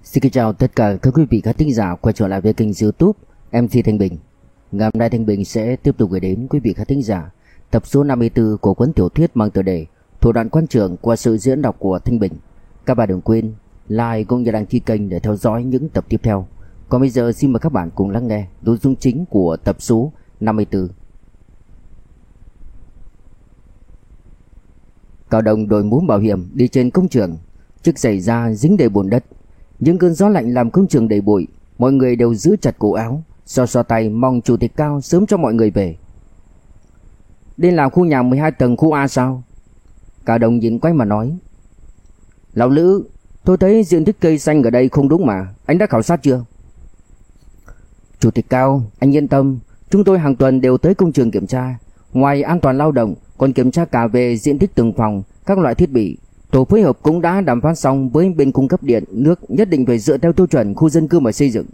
Xin kính chào tất cả các quý vị khán thính giả quay trở lại với kênh YouTube MC Thanh Bình. Ngày hôm nay Thanh Bình sẽ tiếp tục gửi đến quý vị khán thính giả tập số 54 của cuốn tiểu thuyết mang tựa đề Thủ đoạn quan trường qua sự diễn đọc của Thanh Bình. Các bạn đừng quên like cũng như đăng ký kênh để theo dõi những tập tiếp theo. Còn bây giờ xin mời các bạn cùng lắng nghe nội dung chính của tập số 54. Cao Đồng đội mũ bảo hiểm đi trên công trường, chiếc giày da dính đầy bùn đất. Những cơn gió lạnh làm công trường đầy bụi, mọi người đều giữ chặt cổ áo, xoa tay mong chủ tịch Cao sớm cho mọi người về. Đây là khu nhà 12 tầng khu A sao? Cao Đồng nhìn quanh mà nói. Lão Lữ, tôi thấy diện tích cây xanh ở đây không đúng mà, anh đã khảo sát chưa? Chủ tịch Cao, anh yên tâm, chúng tôi hàng tuần đều tới công trường kiểm tra. Ngoài an toàn lao động, còn kiểm tra cả về diện tích từng phòng, các loại thiết bị. Tổ phối hợp cũng đã đàm phán xong với bên cung cấp điện, nước nhất định phải dựa theo tiêu chuẩn khu dân cư mà xây dựng.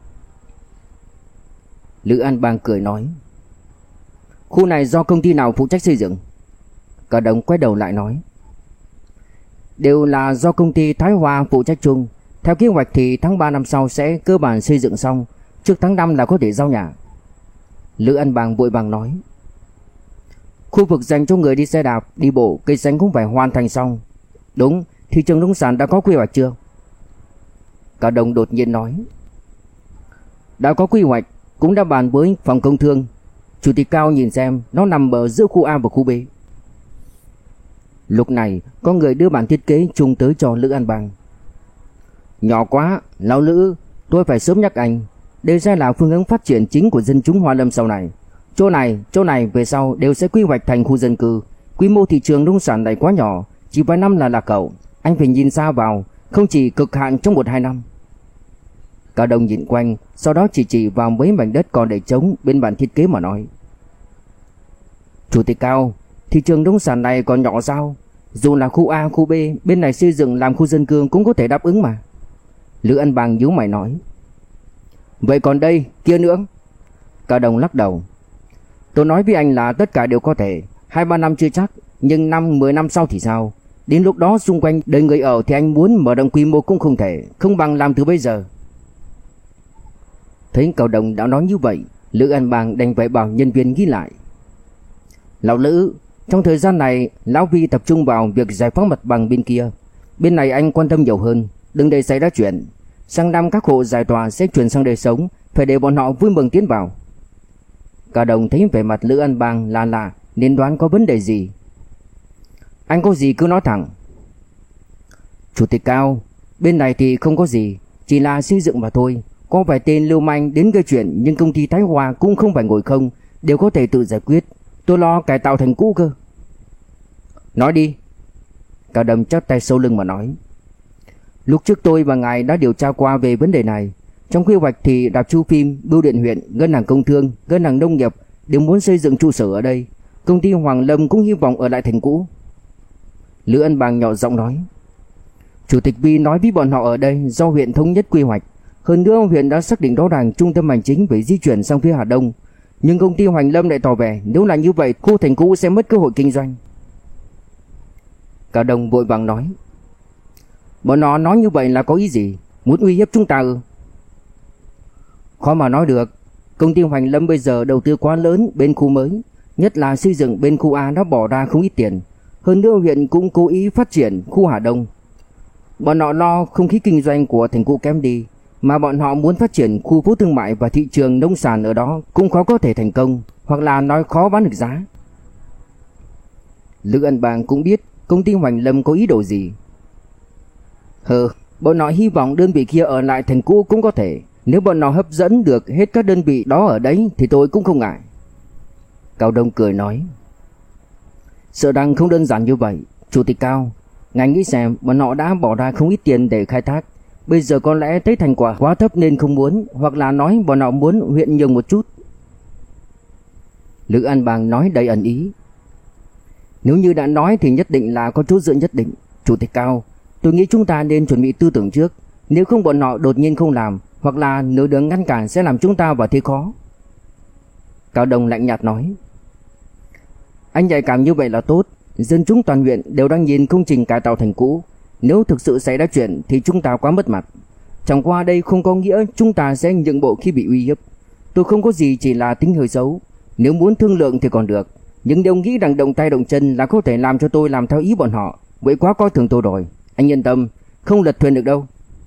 Lữ An Bang cười nói. Khu này do công ty nào phụ trách xây dựng? Cao Đồng quay đầu lại nói. Đều là do công ty Thái Hoa phụ trách chung. Theo kế hoạch thì tháng 3 năm sau sẽ cơ bản xây dựng xong, trước tháng 5 là có thể giao nhà. Lữ An Bang vội vàng nói. Khu vực dành cho người đi xe đạp, đi bộ, cây xanh cũng phải hoàn thành xong. Đúng, thị trường nông sản đã có quy hoạch chưa? Cao Đồng đột nhiên nói. Đã có quy hoạch, cũng đã bàn với phòng công thương. Chủ tịch Cao nhìn xem, nó nằm ở giữa khu A và khu B. Lúc này, có người đưa bản thiết kế chung tới cho Lữ An Bang. Nhỏ quá, lão Lữ, tôi phải sớm nhắc anh. Đây sẽ là phương hướng phát triển chính của dân chúng Hoa Lâm sau này. Chỗ này về sau đều sẽ quy hoạch thành khu dân cư. Quy mô thị trường nông sản này quá nhỏ, chỉ vài năm là lạc hậu. Anh phải nhìn xa vào, không chỉ cực hạn trong 1-2 năm. Cao Đồng nhìn quanh, sau đó chỉ vào mấy mảnh đất còn để trống bên bản thiết kế mà nói. Chủ tịch Cao, thị trường nông sản này còn nhỏ sao? Dù là khu A, khu B, bên này xây dựng làm khu dân cư cũng có thể đáp ứng mà. Lữ An Bang nhíu mày nói. Vậy còn đây, kia nữa? Cao Đồng lắc đầu. Tôi nói với anh là tất cả đều có thể, 2-3 năm chưa chắc, nhưng 5-10 năm sau thì sao? Đến lúc đó xung quanh đời người ở thì anh muốn mở rộng quy mô cũng không thể, không bằng làm từ bây giờ. Thấy Cao Đồng đã nói như vậy, Lữ An Bang đành phải bảo nhân viên ghi lại. Lão Lữ, trong thời gian này, lão Vi tập trung vào việc giải phóng mặt bằng bên kia. Bên này anh quan tâm nhiều hơn, đừng để xảy ra chuyện. Sang năm các hộ giải tỏa sẽ chuyển sang đời sống, phải để bọn họ vui mừng tiến vào. Cao Đồng thấy vẻ mặt Lữ An Bang lạ nên đoán có vấn đề gì. Anh có gì cứ nói thẳng. Chủ tịch Cao, bên này thì không có gì, chỉ là xây dựng mà thôi. Có vài tên lưu manh đến gây chuyện, nhưng công ty Thái Hoa cũng không phải ngồi không, đều có thể tự giải quyết. Tôi lo cải tạo thành cũ cơ. Nói đi. Cao Đồng chắp tay sau lưng mà nói. Lúc trước tôi và ngài đã điều tra qua về vấn đề này. Trong quy hoạch thì Đạp Chu Phim, Bưu điện huyện, Ngân hàng Công thương, Ngân hàng Nông nghiệp đều muốn xây dựng trụ sở ở đây. Công ty Hoàng Lâm cũng hy vọng ở lại thành cũ. Lữ An Bang nhỏ giọng nói. Chủ tịch Vi nói với bọn họ ở đây do huyện thống nhất quy hoạch. Hơn nữa huyện đã xác định rõ ràng trung tâm hành chính phải di chuyển sang phía Hà Đông. Nhưng công ty Hoàng Lâm lại tỏ vẻ nếu là như vậy khu thành cũ sẽ mất cơ hội kinh doanh. Cao Đồng vội vàng nói. Bọn họ nói như vậy là có ý gì? Muốn uy hiếp chúng ta ư? Khó mà nói được. Công ty Hoàng Lâm bây giờ đầu tư quá lớn bên khu mới, nhất là xây dựng bên khu A đã bỏ ra không ít tiền. Hơn nữa huyện cũng cố ý phát triển khu Hà Đông. Bọn họ lo không khí kinh doanh của thành cũ kém đi, mà bọn họ muốn phát triển khu phố thương mại và thị trường nông sản ở đó cũng khó có thể thành công, hoặc là nói khó bán được giá. Lữ An Bang cũng biết công ty Hoàng Lâm có ý đồ gì. Bọn họ hy vọng đơn vị kia ở lại thành cũ cũng có thể. Nếu bọn họ hấp dẫn được hết các đơn vị đó ở đấy thì tôi cũng không ngại. Cao Đồng cười nói. Sợ rằng không đơn giản như vậy. Chủ tịch Cao, ngài nghĩ xem bọn họ đã bỏ ra không ít tiền để khai thác. Bây giờ có lẽ thấy thành quả quá thấp nên không muốn, hoặc là nói bọn họ muốn huyện nhường một chút. Lữ An Bang nói đầy ẩn ý. Nếu như đã nói thì nhất định là có chỗ dựa nhất định. Chủ tịch Cao, tôi nghĩ chúng ta nên chuẩn bị tư tưởng trước. Nếu không bọn họ đột nhiên không làm, hoặc là nửa đường ngăn cản sẽ làm chúng ta vào thế khó. Cao Đồng lạnh nhạt nói. Anh nhạy cảm như vậy là tốt. Dân chúng toàn huyện đều đang nhìn công trình cải tạo thành cũ. Nếu thực sự xảy ra chuyện thì chúng ta quá mất mặt. Chẳng qua đây không có nghĩa chúng ta sẽ nhượng bộ khi bị uy hiếp. Tôi không có gì, chỉ là tính hơi xấu. Nếu muốn thương lượng thì còn được, nhưng nếu nghĩ rằng động tay động chân là có thể làm cho tôi làm theo ý bọn họ, vậy quá coi thường tôi rồi. Anh yên tâm, không lật thuyền được đâu.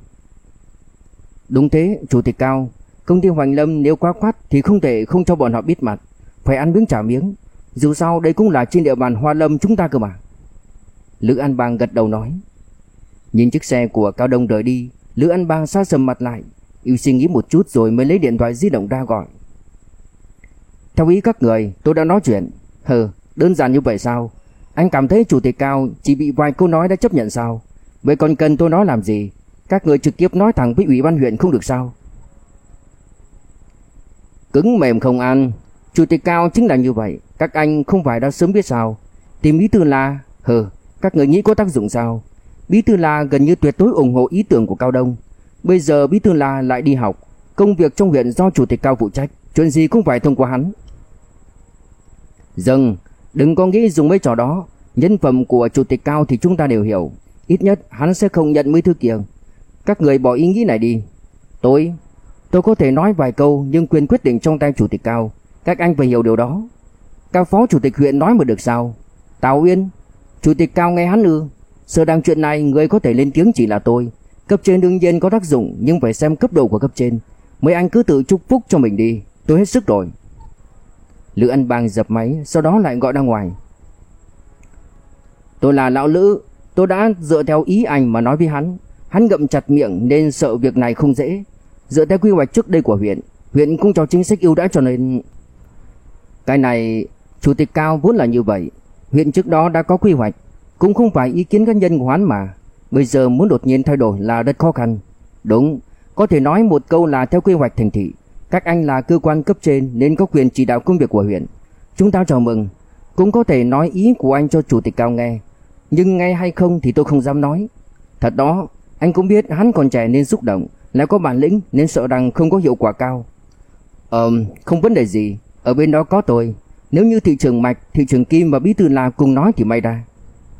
Đúng thế, Chủ tịch Cao. Công ty Hoành Lâm nếu quá quát thì không thể không cho bọn họ biết mặt, phải ăn miếng trả miếng. Dù sao đây cũng là trên địa bàn Hoa Lâm chúng ta cơ mà. Lữ An Bang gật đầu nói. Nhìn chiếc xe của Cao Đông rời đi, Lữ An Bang xa sầm mặt lại, yêu suy nghĩ một chút rồi mới lấy điện thoại di động ra gọi. Theo ý các người, tôi đã nói chuyện. Đơn giản như vậy sao? Anh cảm thấy Chủ tịch Cao chỉ bị vài câu nói đã chấp nhận sao? Vậy còn cần tôi nói làm gì? Các người trực tiếp nói thẳng với ủy ban huyện không được sao? Cứng mềm không ăn. Chủ tịch Cao chính là như vậy. Các anh không phải đã sớm biết sao? Tìm Bí Thư La. Các người nghĩ có tác dụng sao? Bí Thư La gần như tuyệt đối ủng hộ ý tưởng của Cao Đông. Bây giờ Bí Thư La lại đi học, công việc trong huyện do Chủ tịch Cao phụ trách, chuyện gì cũng phải thông qua hắn. Dừng, đừng có nghĩ dùng mấy trò đó. Nhân phẩm của Chủ tịch Cao thì chúng ta đều hiểu. Ít nhất hắn sẽ không nhận mấy thứ kia. Các người bỏ ý nghĩ này đi. Tôi có thể nói vài câu, nhưng quyền quyết định trong tay Chủ tịch Cao. Các anh phải hiểu điều đó. Cao phó Chủ tịch huyện nói mà được sao? Tào Uyên, Chủ tịch Cao nghe hắn ư? Sợ đang chuyện này người có thể lên tiếng chỉ là tôi. Cấp trên đương nhiên có tác dụng, nhưng phải xem cấp độ của cấp trên. Mấy anh cứ tự chúc phúc cho mình đi. Tôi hết sức rồi. Lữ An Bang dập máy, sau đó lại gọi ra ngoài. Tôi là lão Lữ, tôi đã dựa theo ý anh mà nói với hắn. Hắn ngậm chặt miệng nên sợ việc này không dễ. Dựa theo quy hoạch trước đây của huyện cũng cho chính sách ưu đãi cho nên... Cái này, Chủ tịch Cao vốn là như vậy. Huyện trước đó đã có quy hoạch, cũng không phải ý kiến cá nhân của hắn mà. Bây giờ muốn đột nhiên thay đổi là rất khó khăn. Đúng, có thể nói một câu là theo quy hoạch thành thị. Các anh là cơ quan cấp trên nên có quyền chỉ đạo công việc của huyện. Chúng ta chào mừng. Cũng có thể nói ý của anh cho Chủ tịch Cao nghe, nhưng nghe hay không thì tôi không dám nói. Thật đó, anh cũng biết hắn còn trẻ nên xúc động, lại có bản lĩnh nên sợ rằng không có hiệu quả cao. Không vấn đề gì, ở bên đó có tôi. Nếu như thị trưởng Mạch, thị trưởng Kim và Bí Thư La cùng nói thì may ra.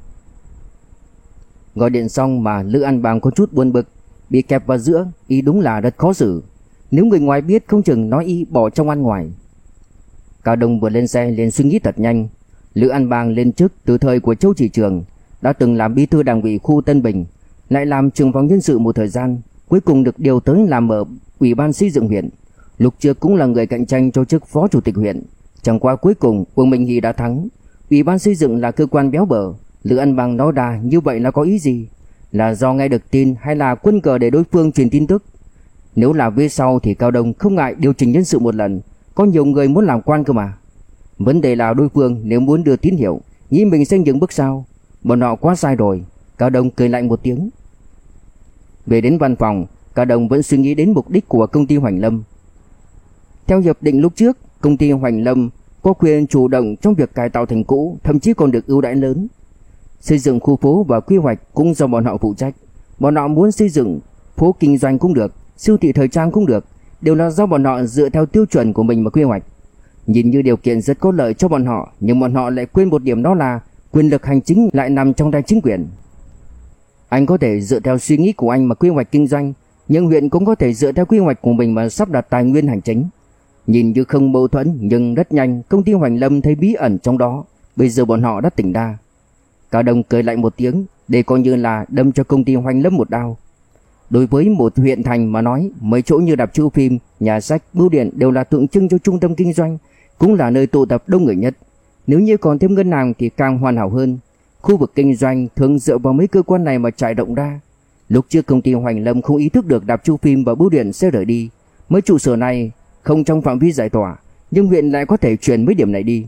Gọi điện xong mà Lữ An Bang có chút buồn bực, bị kẹp vào giữa, ý đúng là rất khó xử. Nếu người ngoài biết không chừng nói y bỏ trong ăn ngoài. Cao Đông vừa lên xe liền suy nghĩ thật nhanh. Lữ An Bang lên chức từ thời của Châu Chỉ Trường, đã từng làm bí thư đảng ủy khu Tân Bình, lại làm trưởng phòng nhân sự một thời gian, cuối cùng được điều tới làm ở ủy ban xây dựng huyện. Lúc trước cũng là người cạnh tranh cho chức phó chủ tịch huyện, chẳng qua cuối cùng Uông Minh Hy đã thắng. Ủy ban xây dựng là cơ quan béo bở. Lữ An Bang nói ra như vậy là có ý gì? Là do nghe được tin hay là quân cờ để đối phương truyền tin tức? Nếu là về sau thì Cao Đông không ngại điều chỉnh nhân sự một lần, có nhiều người muốn làm quan cơ mà. Vấn đề là đối phương nếu muốn đưa tín hiệu, nghĩ mình sẽ những bước sau. Bọn họ quá sai rồi. Cao Đông cười lạnh một tiếng. Về đến văn phòng, Cao Đông vẫn suy nghĩ đến mục đích của công ty Hoành Lâm. Theo hiệp định lúc trước, công ty Hoành Lâm có quyền chủ động trong việc cải tạo thành cũ, thậm chí còn được ưu đãi lớn. Xây dựng khu phố và quy hoạch cũng do bọn họ phụ trách. Bọn họ muốn xây dựng phố kinh doanh cũng được, siêu thị thời trang cũng được, đều là do bọn họ dựa theo tiêu chuẩn của mình mà quy hoạch. Nhìn như điều kiện rất có lợi cho bọn họ, nhưng bọn họ lại quên một điểm, đó là quyền lực hành chính lại nằm trong tay chính quyền. Anh có thể dựa theo suy nghĩ của anh mà quy hoạch kinh doanh, nhưng huyện cũng có thể dựa theo quy hoạch của mình mà sắp đặt tài nguyên hành chính. Nhìn như không mâu thuẫn, nhưng rất nhanh công ty Hoành Lâm thấy bí ẩn trong đó. Bây giờ bọn họ đã tỉnh ra. Cao Đông cười lạnh một tiếng, để coi như là đâm cho công ty Hoành Lâm một đao. Đối với một huyện thành mà nói, mấy chỗ như rạp chiếu phim, nhà sách, bưu điện đều là tượng trưng cho trung tâm kinh doanh, cũng là nơi tụ tập đông người nhất. Nếu như còn thêm ngân hàng thì càng hoàn hảo hơn. Khu vực kinh doanh thường dựa vào mấy cơ quan này mà trải rộng ra. Lúc trước công ty Hoành Lâm không ý thức được rạp chiếu phim và bưu điện sẽ rời đi. Mấy trụ sở này không trong phạm vi giải tỏa, nhưng huyện lại có thể chuyển mấy điểm này đi.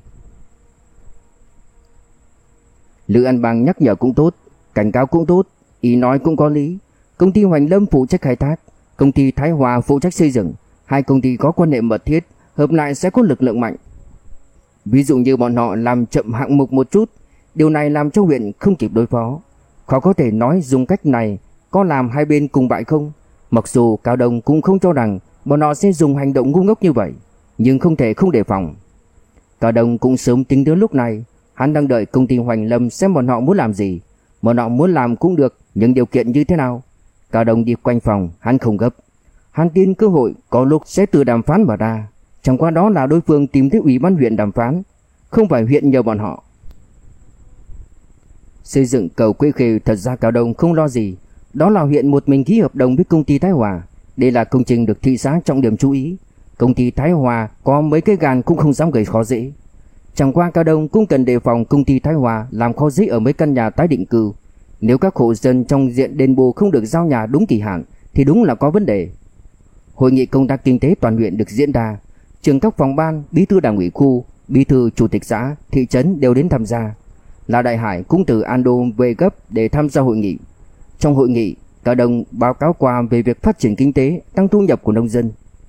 Lữ An Bang nhắc nhở cũng tốt, cảnh cáo cũng tốt, ý nói cũng có lý. Công ty Hoành Lâm phụ trách khai thác, công ty Thái Hòa phụ trách xây dựng, hai công ty có quan hệ mật thiết, hợp lại sẽ có lực lượng mạnh. Ví dụ như bọn họ làm chậm hạng mục một chút, điều này làm cho huyện không kịp đối phó. Khó có thể nói dùng cách này có làm hai bên cùng bại không. Mặc dù Cao Đông cũng không cho rằng bọn họ sẽ dùng hành động ngu ngốc như vậy, nhưng không thể không đề phòng. Cao Đông cũng sớm tính đến lúc này, hắn đang đợi công ty Hoành Lâm xem bọn họ muốn làm gì. Bọn họ muốn làm cũng được, nhưng điều kiện như thế nào? Cao Đông đi quanh phòng, hắn không gấp. Hắn tin cơ hội có lúc sẽ từ đàm phán mà ra. Chẳng qua đó là đối phương tìm tới ủy ban huyện đàm phán, không phải huyện nhờ bọn họ. Xây dựng cầu Quế Khê thật ra Cao Đông không lo gì. Đó là huyện một mình ký hợp đồng với công ty Thái Hòa. Đây là công trình được thị xã trọng điểm chú ý. Công ty Thái Hòa có mấy cái gan cũng không dám gây khó dễ. Chẳng qua Cao Đông cũng cần đề phòng công ty Thái Hòa làm khó dễ ở mấy căn nhà tái định cư. Nếu các hộ dân trong diện đền bù không được giao nhà đúng kỳ hạn thì đúng là có vấn đề. Hội nghị công tác kinh tế toàn huyện được diễn ra. Trưởng các phòng ban, bí thư đảng ủy khu, bí thư chủ tịch xã, thị trấn đều đến tham gia. La Đại Hải cũng từ Ando về gấp để tham gia hội nghị. Trong hội nghị, Cao Đông báo cáo qua về việc phát triển kinh tế, tăng thu nhập của nông dân.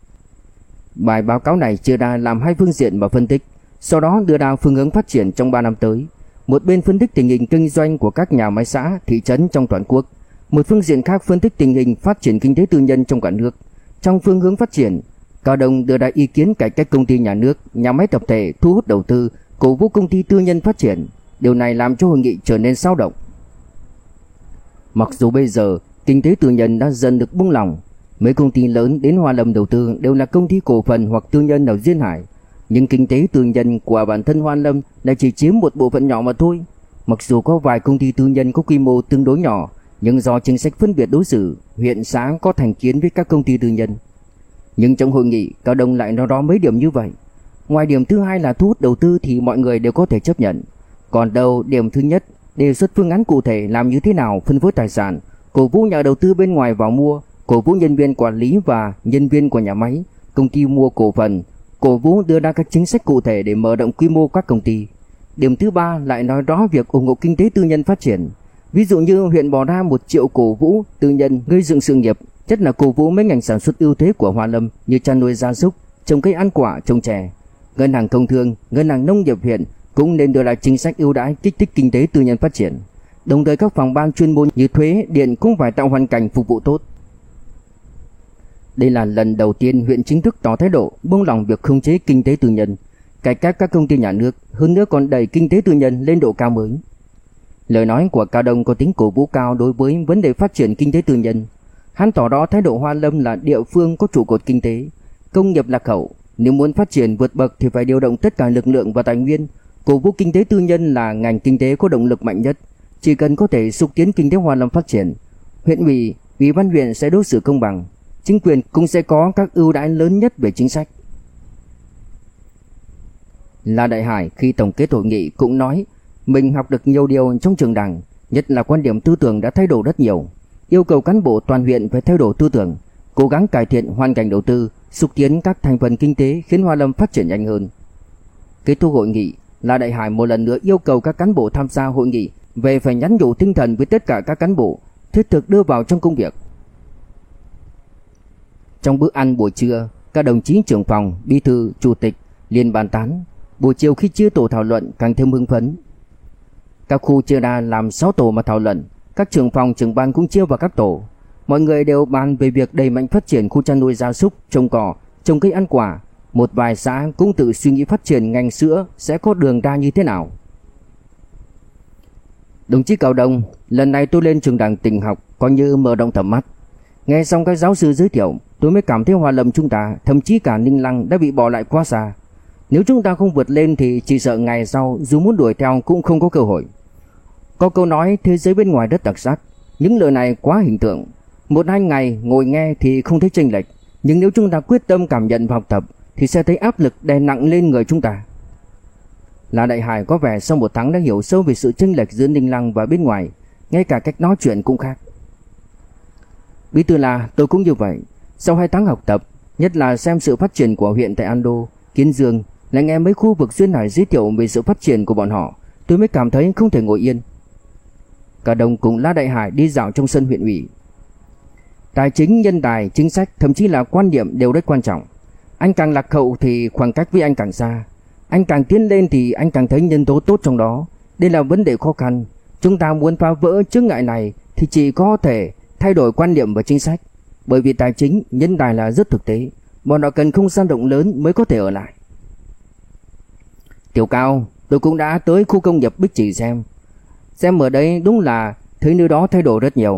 Bài báo cáo này chia ra làm hai phương diện mà phân tích, sau đó đưa ra phương hướng phát triển trong 3 năm tới. Một bên phân tích tình hình kinh doanh của các nhà máy xã, thị trấn trong toàn quốc. Một phương diện khác phân tích tình hình phát triển kinh tế tư nhân trong cả nước. Trong phương hướng phát triển, Cao Đông đưa ra ý kiến cải cách công ty nhà nước, nhà máy tập thể, thu hút đầu tư, cổ vũ công ty tư nhân phát triển. Điều này làm cho hội nghị trở nên xao động. Mặc dù bây giờ kinh tế tư nhân đã dần được buông lỏng, mấy công ty lớn đến Hoa Lâm đầu tư đều là công ty cổ phần hoặc tư nhân ở duyên hải, nhưng kinh tế tư nhân của bản thân Hoa Lâm lại chỉ chiếm một bộ phận nhỏ mà thôi. Mặc dù có vài công ty tư nhân có quy mô tương đối nhỏ, nhưng do chính sách phân biệt đối xử, huyện xã có thành kiến với các công ty tư nhân. Nhưng trong hội nghị, Cao Đông lại nói rõ mấy điểm như vậy. Ngoài điểm thứ hai là thu hút đầu tư thì mọi người đều có thể chấp nhận. Còn đâu điểm thứ nhất, đề xuất phương án cụ thể làm như thế nào phân phối tài sản, cổ vũ nhà đầu tư bên ngoài vào mua, cổ vũ nhân viên quản lý và nhân viên của nhà máy, công ty mua cổ phần, cổ vũ đưa ra các chính sách cụ thể để mở rộng quy mô các công ty. Điểm thứ ba lại nói rõ việc ủng hộ kinh tế tư nhân phát triển. Ví dụ như huyện bỏ ra 1 triệu cổ vũ tư nhân gây dựng sự nghiệp, nhất là cổ vũ mấy ngành sản xuất ưu thế của Hoa Lâm như chăn nuôi gia súc, trồng cây ăn quả, trồng chè. Ngân hàng Công thương, ngân hàng nông nghiệp huyện cũng nên đưa ra chính sách ưu đãi kích thích kinh tế tư nhân phát triển. Đồng thời các phòng ban chuyên môn như thuế, điện cũng phải tạo hoàn cảnh phục vụ tốt. Đây là lần đầu tiên huyện chính thức tỏ thái độ buông lỏng việc khống chế kinh tế tư nhân, cải cách các công ty nhà nước, hơn nữa còn đẩy kinh tế tư nhân lên độ cao mới. Lời nói của Cao Đông có tính cổ vũ cao đối với vấn đề phát triển kinh tế tư nhân. Hắn tỏ rõ thái độ Hoa Lâm là địa phương có trụ cột kinh tế, công nghiệp lạc hậu, nếu muốn phát triển vượt bậc thì phải điều động tất cả lực lượng và tài nguyên. Cổ vũ kinh tế tư nhân là ngành kinh tế có động lực mạnh nhất, chỉ cần có thể xúc tiến kinh tế Hoa Lâm phát triển, huyện ủy, ủy ban huyện sẽ đối xử công bằng, chính quyền cũng sẽ có các ưu đãi lớn nhất về chính sách. La Đại Hải khi tổng kết hội nghị cũng nói mình học được nhiều điều trong trường đảng, nhất là quan điểm tư tưởng đã thay đổi rất nhiều, yêu cầu cán bộ toàn huyện phải thay đổi tư tưởng, cố gắng cải thiện hoàn cảnh đầu tư, xúc tiến các thành phần kinh tế khiến Hoa Lâm phát triển nhanh hơn. Kết thúc hội nghị, La Đại Hải một lần nữa yêu cầu các cán bộ tham gia hội nghị về phải nhắn nhủ tinh thần với tất cả các cán bộ, thiết thực đưa vào trong công việc. Trong bữa ăn buổi trưa, các đồng chí trưởng phòng, bí thư, chủ tịch liền bàn tán. Buổi chiều khi chia tổ thảo luận càng thêm hưng phấn. Các khu chia ra làm 6 tổ mà thảo luận, các trưởng phòng, trưởng ban cũng chia vào các tổ. Mọi người đều bàn về việc đẩy mạnh phát triển khu chăn nuôi gia súc, trồng cỏ, trồng cây ăn quả. Một vài xã cũng tự suy nghĩ phát triển ngành sữa sẽ có đường ra như thế nào. Đồng chí Cao Đông, lần này tôi lên trường đảng tỉnh học coi như mở rộng tầm mắt. Nghe xong các giáo sư giới thiệu, tôi mới cảm thấy Hoa Lâm chúng ta, thậm chí cả Ninh Lăng đã bị bỏ lại quá xa. Nếu chúng ta không vượt lên thì chỉ sợ ngày sau dù muốn đuổi theo cũng không có cơ hội. Có câu nói thế giới bên ngoài rất đặc sắc, những lời này quá hình tượng. 1-2 ngày ngồi nghe thì không thấy chênh lệch, nhưng nếu chúng ta quyết tâm cảm nhận và học tập thì sẽ thấy áp lực đè nặng lên người chúng ta. La Đại Hải có vẻ sau 1 tháng đã hiểu sâu về sự chênh lệch giữa Ninh Lăng và bên ngoài, ngay cả cách nói chuyện cũng khác. Bí thư là tôi cũng như vậy. Sau 2 tháng học tập, nhất là xem sự phát triển của huyện tại Ando, Kiến Dương, lại nghe mấy khu vực duyên hải giới thiệu về sự phát triển của bọn họ, tôi mới cảm thấy không thể ngồi yên. Cả đồng cùng La Đại Hải đi dạo trong sân huyện ủy. Tài chính, nhân tài, chính sách, thậm chí là quan điểm đều rất quan trọng. Anh càng lạc hậu thì khoảng cách với anh càng xa. Anh càng tiến lên thì anh càng thấy nhân tố tốt trong đó. Đây là vấn đề khó khăn. Chúng ta muốn phá vỡ chướng ngại này thì chỉ có thể thay đổi quan điểm và chính sách. Bởi vì tài chính, nhân tài là rất thực tế, bọn họ cần không gian rộng lớn mới có thể ở lại. Tiểu Cao, tôi cũng đã tới khu công nghiệp Bích Trì xem ở đấy đúng là thấy nơi đó thay đổi rất nhiều.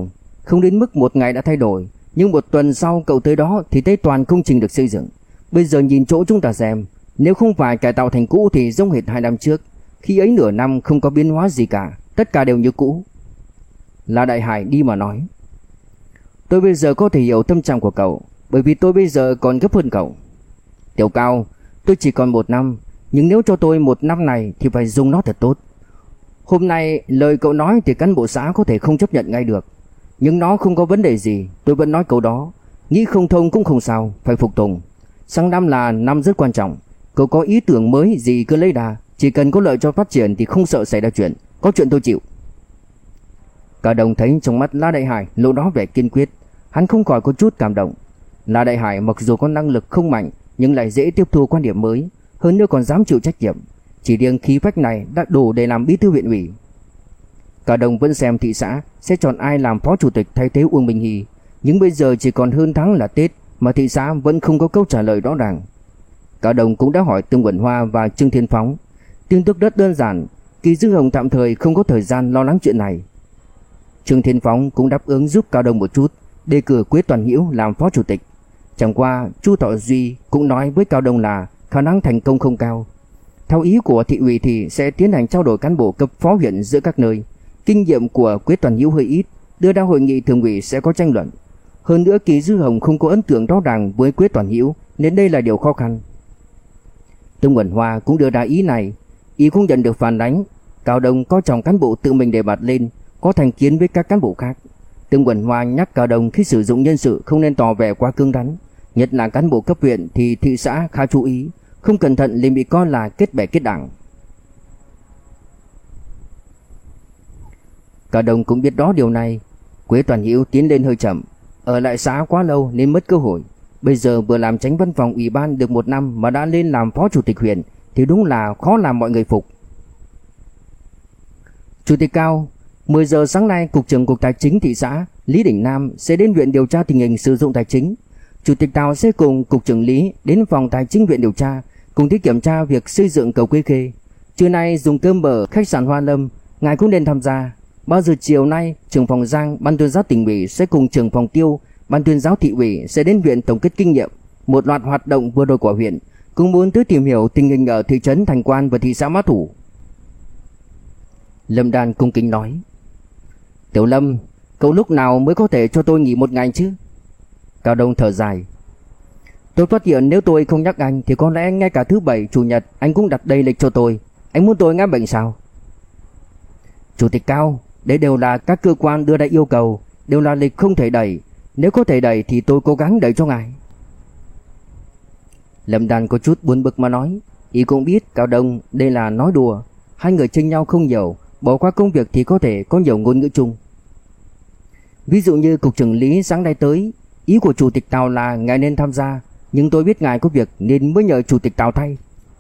Không đến mức một ngày đã thay đổi, nhưng một tuần sau cậu tới đó thì thấy toàn công trình được xây dựng. Bây giờ nhìn chỗ chúng ta xem, nếu không phải cải tạo thành cũ thì giống hệt 2 năm trước. Khi ấy nửa năm không có biến hóa gì cả, tất cả đều như cũ. La Đại Hải đi mà nói: tôi bây giờ có thể hiểu tâm trạng của cậu, bởi vì tôi bây giờ còn gấp hơn cậu. Tiểu Cao, tôi chỉ còn 1 năm, nhưng nếu cho tôi 1 năm này thì phải dùng nó thật tốt. Hôm nay lời cậu nói thì cán bộ xã có thể không chấp nhận ngay được, nhưng nó không có vấn đề gì, tôi vẫn nói câu đó. Nghĩ không thông cũng không sao, phải phục tùng. Sang năm là năm rất quan trọng, cậu có ý tưởng mới gì cứ lấy đà, chỉ cần có lợi cho phát triển thì không sợ xảy ra chuyện, có chuyện tôi chịu. Cả đồng thấy trong mắt La Đại Hải lộ đó vẻ kiên quyết, hắn không khỏi có chút cảm động. La Đại Hải mặc dù có năng lực không mạnh nhưng lại dễ tiếp thu quan điểm mới, hơn nữa còn dám chịu trách nhiệm. Chỉ riêng khí phách này đã đủ để làm bí thư huyện ủy. Cả đồng vẫn xem thị xã sẽ chọn ai làm phó chủ tịch thay thế Uông Minh Hy, nhưng bây giờ chỉ còn hơn tháng là Tết mà thị xã vẫn không có câu trả lời rõ ràng. Cả đồng cũng đã hỏi Tương Quẩn Hoa và Trương Thiên Phóng. Tin tức rất đơn giản, Kỳ Dư Hồng tạm thời không có thời gian lo lắng chuyện này. Trương Thiên Phóng cũng đáp ứng giúp Cao Đông một chút, đề cử Quế Toàn Hữu làm phó chủ tịch. Chẳng qua Chu Thọ Duy cũng nói với Cao Đông là khả năng thành công không cao. Theo ý của thị ủy thì sẽ tiến hành trao đổi cán bộ cấp phó huyện giữa các nơi. Kinh nghiệm của Quế Toàn Hữu hơi ít, đưa ra hội nghị thường ủy sẽ có tranh luận. Hơn nữa Kỳ Dư Hồng không có ấn tượng rõ ràng với Quế Toàn Hữu, nên đây là điều khó khăn. Tương Quẩn Hoa cũng đưa ra ý này, ý cũng nhận được phản ánh. Cao Đông coi trọng cán bộ tự mình đề bạt lên, có thành kiến với các cán bộ khác. Tương Quẩn Hoa nhắc Cao Đông khi sử dụng nhân sự không nên tỏ vẻ quá cứng rắn, nhất là cán bộ cấp huyện thì thị xã khá chú ý, không cẩn thận liền bị coi là kết bè kết đảng. Cao Đông cũng biết rõ điều này. Quế Toàn Hữu tiến lên hơi chậm, ở lại xã quá lâu nên mất cơ hội. Bây giờ vừa làm chánh văn phòng ủy ban được 1 năm mà đã lên làm phó chủ tịch huyện thì đúng là khó làm mọi người phục. Chủ tịch Cao, 10 giờ sáng nay Cục trưởng Cục Tài chính thị xã Lý Đình Nam sẽ đến viện điều tra tình hình sử dụng tài chính. Chủ tịch Tào sẽ cùng Cục trưởng Lý đến phòng tài chính viện điều tra, cùng đi kiểm tra việc xây dựng cầu Quế Khê. Trưa nay dùng cơm ở khách sạn Hoa Lâm, ngài cũng nên tham gia. 3 giờ chiều nay, trưởng phòng Giang, ban tuyên giáo tỉnh ủy sẽ cùng trưởng phòng Tiêu, ban tuyên giáo thị ủy sẽ đến huyện tổng kết kinh nghiệm một loạt hoạt động vừa rồi của huyện, cũng muốn tới tìm hiểu tình hình ở thị trấn Thành Quan và thị xã Mã Thủ. Lâm Đan cung kính nói: Tiểu Lâm, cậu lúc nào mới có thể cho tôi nghỉ 1 ngày chứ? Cao Đông thở dài: tôi phát hiện nếu tôi không nhắc anh thì có lẽ ngay cả thứ Bảy, Chủ nhật anh cũng đặt đầy lịch cho tôi. Anh muốn tôi ngã bệnh sao? Chủ tịch Cao, đây đều là các cơ quan đưa ra yêu cầu, đều là lịch không thể đẩy. Nếu có thể đẩy thì tôi cố gắng đẩy cho ngài. Lâm Đan có chút buồn bực mà nói. Ý cũng biết Cao Đông đây là nói đùa, hai người chênh nhau không nhiều, bỏ qua công việc thì có thể có nhiều ngôn ngữ chung. Ví dụ như Cục trưởng Lý sáng nay tới, ý của Chủ tịch Tào là ngài nên tham gia, nhưng tôi biết ngài có việc nên mới nhờ Chủ tịch Tào thay.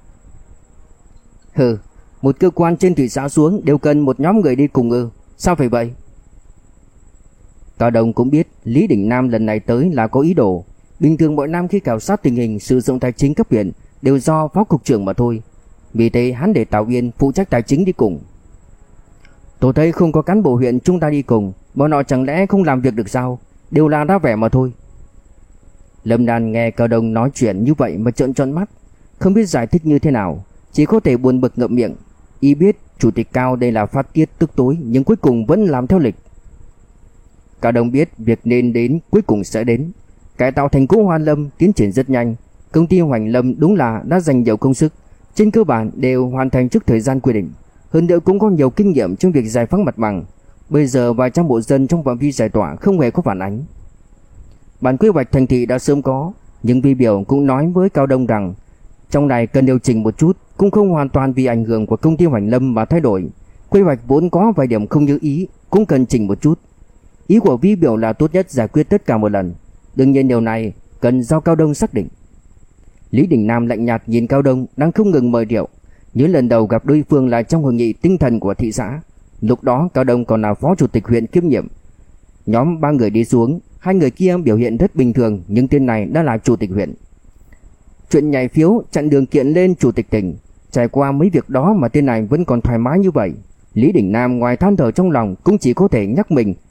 Hừ, một cơ quan trên thị xã xuống đều cần một nhóm người đi cùng ư? Sao phải vậy? Cao Đông cũng biết Lý Đình Nam lần này tới là có ý đồ. Bình thường mỗi năm khi khảo sát tình hình sử dụng tài chính cấp huyện đều do phó cục trưởng mà thôi. Vì thế hắn để Tào Yên phụ trách tài chính đi cùng. Tôi thấy không có cán bộ huyện chúng ta đi cùng, bọn họ chẳng lẽ không làm việc được sao? Đều là ra vẻ mà thôi. Lâm Đan nghe Cao Đông nói chuyện như vậy mà trợn tròn mắt, không biết giải thích như thế nào, chỉ có thể buồn bực ngậm miệng. Y biết Chủ tịch Cao đây là phát tiết tức tối, nhưng cuối cùng vẫn làm theo lịch. Cao Đông biết việc nên đến cuối cùng sẽ đến. Cải tạo thành cũ Hoa Lâm tiến triển rất nhanh. Công ty Hoành Lâm đúng là đã dành nhiều công sức, trên cơ bản đều hoàn thành trước thời gian quy định. Hơn nữa cũng có nhiều kinh nghiệm trong việc giải phóng mặt bằng. Bây giờ vài trăm hộ dân trong phạm vi giải tỏa không hề có phản ánh. Bản quy hoạch thành thị đã sớm có, nhưng Vi Biểu cũng nói với Cao Đông rằng trong này cần điều chỉnh một chút, cũng không hoàn toàn vì ảnh hưởng của công ty Hoành Lâm mà thay đổi. Quy hoạch vốn có vài điểm không như ý, cũng cần chỉnh một chút. Ý của Vi Biểu là tốt nhất giải quyết tất cả một lần. Đương nhiên điều này cần do Cao Đông xác định. Lý Đình Nam lạnh nhạt nhìn Cao Đông đang không ngừng mời rượu. Nhớ lần đầu gặp đối phương là trong hội nghị tinh thần của thị xã. Lúc đó Cao Đông còn là phó chủ tịch huyện kiêm nhiệm. Nhóm 3 người đi xuống, 2 người kia biểu hiện rất bình thường, nhưng tên này đã là chủ tịch huyện. Chuyện nhảy phiếu chặn đường kiện lên chủ tịch tỉnh, trải qua mấy việc đó mà tên này vẫn còn thoải mái như vậy. Lý Đình Nam ngoài than thở trong lòng cũng chỉ có thể nhắc mình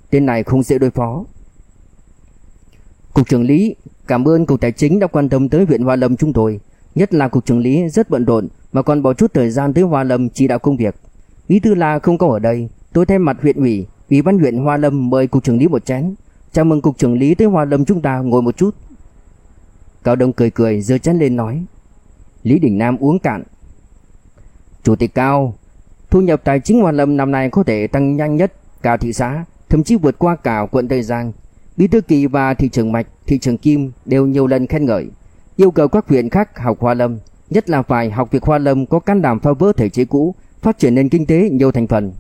tên này không dễ đối phó. Cục trưởng Lý, cảm ơn Cục Tài chính đã quan tâm tới huyện Hoa Lâm chúng tôi. Nhất là Cục trưởng Lý rất bận rộn mà còn bỏ chút thời gian tới Hoa Lâm chỉ đạo công việc. Bí thư La không có ở đây, tôi thay mặt huyện ủy, Ủy ban huyện Hoa Lâm mời Cục trưởng Lý một chén. Chào mừng Cục trưởng Lý tới Hoa Lâm, chúng ta ngồi một chút. Cao Đông cười cười giơ chén lên nói. Lý Đình Nam uống cạn. Chủ tịch Cao, thu nhập tài chính Hoa Lâm năm nay có thể tăng nhanh nhất cả thị xã, thậm chí vượt qua cả quận Tây Giang. Bí thư Kỳ và thị trưởng Mạch, thị trưởng Kim đều nhiều lần khen ngợi, yêu cầu các huyện khác học Hoa Lâm, nhất là phải học việc Hoa Lâm có can đảm phá vỡ thể chế cũ, phát triển nền kinh tế nhiều thành phần.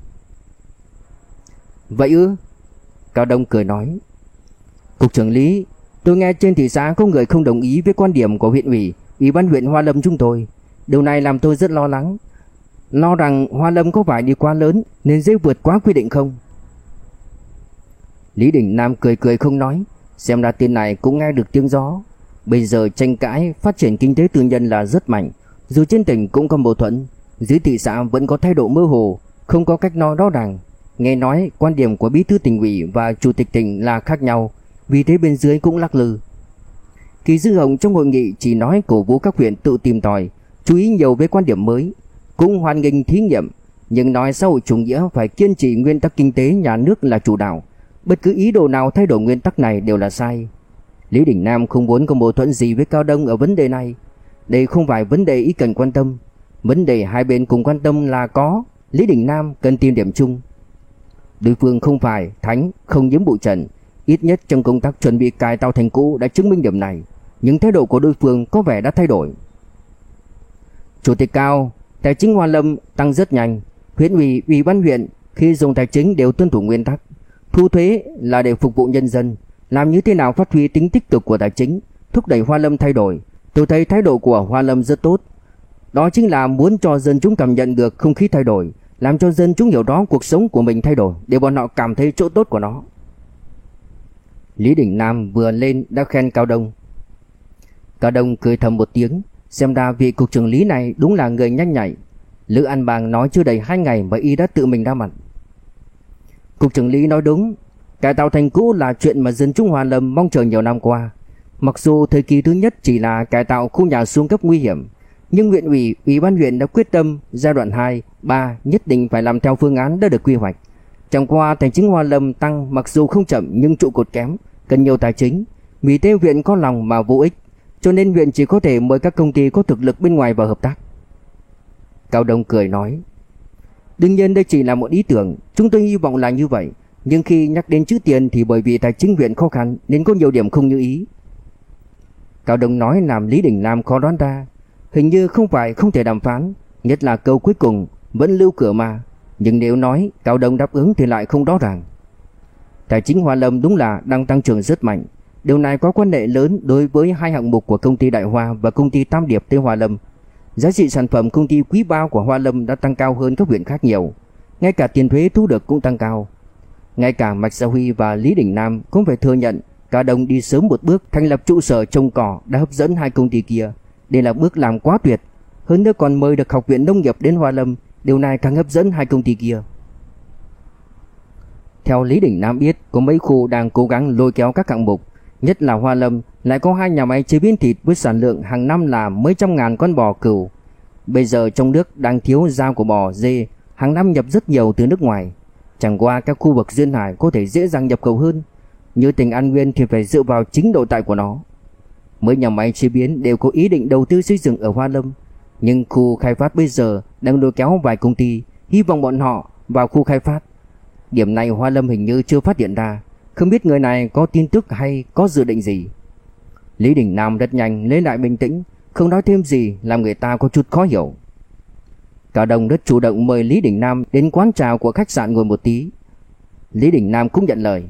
Vậy ư? Cao Đông cười nói. Cục trưởng Lý, tôi nghe trên thị xã có người không đồng ý với quan điểm của huyện ủy, Ủy ban huyện Hoa Lâm chúng tôi. Điều này làm tôi rất lo lắng, lo rằng Hoa Lâm có phải đi quá lớn nên dễ vượt quá quy định không? Lý Đình Nam cười cười không nói, xem ra tên này cũng nghe được tiếng gió. Bây giờ tranh cãi phát triển kinh tế tư nhân là rất mạnh, dù trên tỉnh cũng có mâu thuẫn, dưới thị xã vẫn có thái độ mơ hồ, không có cách nói rõ ràng. Nghe nói quan điểm của bí thư tỉnh ủy và chủ tịch tỉnh là khác nhau, vì thế bên dưới cũng lắc lư. Kỳ Dư Hồng trong hội nghị chỉ nói cổ vũ các huyện tự tìm tòi, chú ý nhiều với quan điểm mới, cũng hoan nghênh thí nghiệm, nhưng nói xã hội chủ nghĩa phải kiên trì nguyên tắc kinh tế nhà nước là chủ đạo, bất cứ ý đồ nào thay đổi nguyên tắc này đều là sai. Lý Đình Nam không muốn có mâu thuẫn gì với Cao Đông ở vấn đề này. Đây không phải vấn đề ý cần quan tâm, vấn đề hai bên cùng quan tâm là có Lý Đình Nam cần tìm điểm chung. Đối phương không phải thánh, không nhiễm bụi trần, ít nhất trong công tác chuẩn bị cải tạo thành cũ đã chứng minh điểm này, nhưng thái độ của đối phương có vẻ đã thay đổi. Chủ tịch Cao, tài chính Hoa Lâm tăng rất nhanh, huyện ủy, ủy ban huyện khi dùng tài chính đều tuân thủ nguyên tắc, thu thuế là để phục vụ nhân dân. Làm như thế nào phát huy tính tích cực của tài chính, thúc đẩy Hoa Lâm thay đổi. Tôi thấy thái độ của Hoa Lâm rất tốt. Đó chính là muốn cho dân chúng cảm nhận được không khí thay đổi, làm cho dân chúng hiểu rõ cuộc sống của mình thay đổi, để bọn họ cảm thấy chỗ tốt của nó. Lý Đình Nam vừa lên đã khen Cao Đông. Cao Đông cười thầm một tiếng, xem ra vị cục trưởng Lý này đúng là người nhanh nhạy. Lữ An Bàng nói chưa đầy 2 ngày mà y đã tự mình ra mặt. Cục trưởng Lý nói đúng, cải tạo thành cũ là chuyện mà dân chúng Hoa Lâm mong chờ nhiều năm qua. Mặc dù thời kỳ thứ nhất chỉ là cải tạo khu nhà xuống cấp nguy hiểm, nhưng huyện ủy, ủy ban huyện đã quyết tâm giai đoạn 2, 3 nhất định phải làm theo phương án đã được quy hoạch. Chẳng qua tài chính Hoa Lâm tăng mặc dù không chậm nhưng trụ cột kém, cần nhiều tài chính. Vì thế huyện có lòng mà vô ích, cho nên huyện chỉ có thể mời các công ty có thực lực bên ngoài vào hợp tác. Cao Đông cười nói, đương nhiên đây chỉ là một ý tưởng, chúng tôi hy vọng là như vậy. Nhưng khi nhắc đến chữ tiền thì bởi vì tài chính huyện khó khăn nên có nhiều điểm không như ý. Cao Đông nói làm Lý Đình Nam khó đoán ra, hình như không phải không thể đàm phán, nhất là câu cuối cùng vẫn lưu cửa mà. Nhưng nếu nói Cao Đông đáp ứng thì lại không rõ ràng. Tài chính Hoa Lâm đúng là đang tăng trưởng rất mạnh. Điều này có quan hệ lớn đối với hai hạng mục của công ty Đại Hoa và công ty Tam Điệp tới Hoa Lâm. Giá trị sản phẩm công ty quý bao của Hoa Lâm đã tăng cao hơn các huyện khác nhiều. Ngay cả tiền thuế thu được cũng tăng cao. Ngay cả Mạch Gia Huy và Lý Đình Nam cũng phải thừa nhận Cao Đông đi sớm một bước thành lập trụ sở trồng cỏ đã hấp dẫn hai công ty kia. Đây là bước làm quá tuyệt. Hơn nữa còn mời được Học viện Nông nghiệp đến Hoa Lâm, điều này càng hấp dẫn hai công ty kia. Theo Lý Đình Nam biết, có mấy khu đang cố gắng lôi kéo các hạng mục, nhất là Hoa Lâm lại có 2 nhà máy chế biến thịt với sản lượng hàng năm là mấy trăm ngàn con bò cừu. Bây giờ trong nước đang thiếu da của bò, dê, hàng năm nhập rất nhiều từ nước ngoài. Chẳng qua các khu vực duyên hải có thể dễ dàng nhập khẩu hơn, như tỉnh An Nguyên thì phải dựa vào chính nội tại của nó. Mấy nhà máy chế biến đều có ý định đầu tư xây dựng ở Hoa Lâm, nhưng khu khai phát bây giờ đang lôi kéo vài công ty, hy vọng bọn họ vào khu khai phát. Điểm này Hoa Lâm hình như chưa phát hiện ra, không biết người này có tin tức hay có dự định gì. Lý Đình Nam rất nhanh lấy lại bình tĩnh, không nói thêm gì làm người ta có chút khó hiểu. Cao Đông rất chủ động mời Lý Đình Nam đến quán trà của khách sạn ngồi một tí. Lý Đình Nam cũng nhận lời.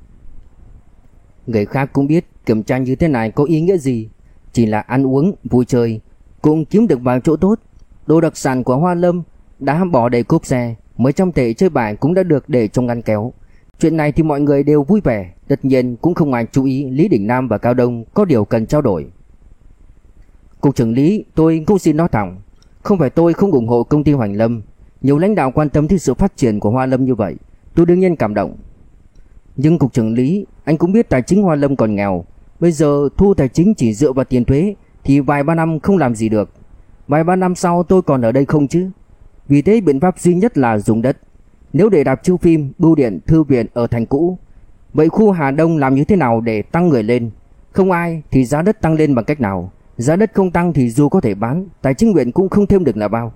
Người khác cũng biết kiểm tra như thế này có ý nghĩa gì, chỉ là ăn uống, vui chơi, cũng kiếm được vài chỗ tốt. Đồ đặc sản của Hoa Lâm đã bỏ đầy cốp xe, mấy trăm tệ chơi bài cũng đã được để trong ngăn kéo. Chuyện này thì mọi người đều vui vẻ, tất nhiên cũng không ai chú ý Lý Đình Nam và Cao Đông có điều cần trao đổi. Cục trưởng Lý, tôi cũng xin nói thẳng, không phải tôi không ủng hộ công ty Hoành Lâm, nhiều lãnh đạo quan tâm tới sự phát triển của Hoa Lâm như vậy, tôi đương nhiên cảm động. Nhưng cục trưởng Lý, anh cũng biết tài chính Hoa Lâm còn nghèo. Bây giờ thu tài chính chỉ dựa vào tiền thuế thì vài ba năm không làm gì được. Vài ba năm sau tôi còn ở đây không chứ? Vì thế biện pháp duy nhất là dùng đất. Nếu để rạp chiếu phim, bưu điện, thư viện ở thành cũ, vậy khu Hà Đông làm như thế nào để tăng người lên? Không ai thì giá đất tăng lên bằng cách nào? Giá đất không tăng thì dù có thể bán, tài chính huyện cũng không thêm được là bao.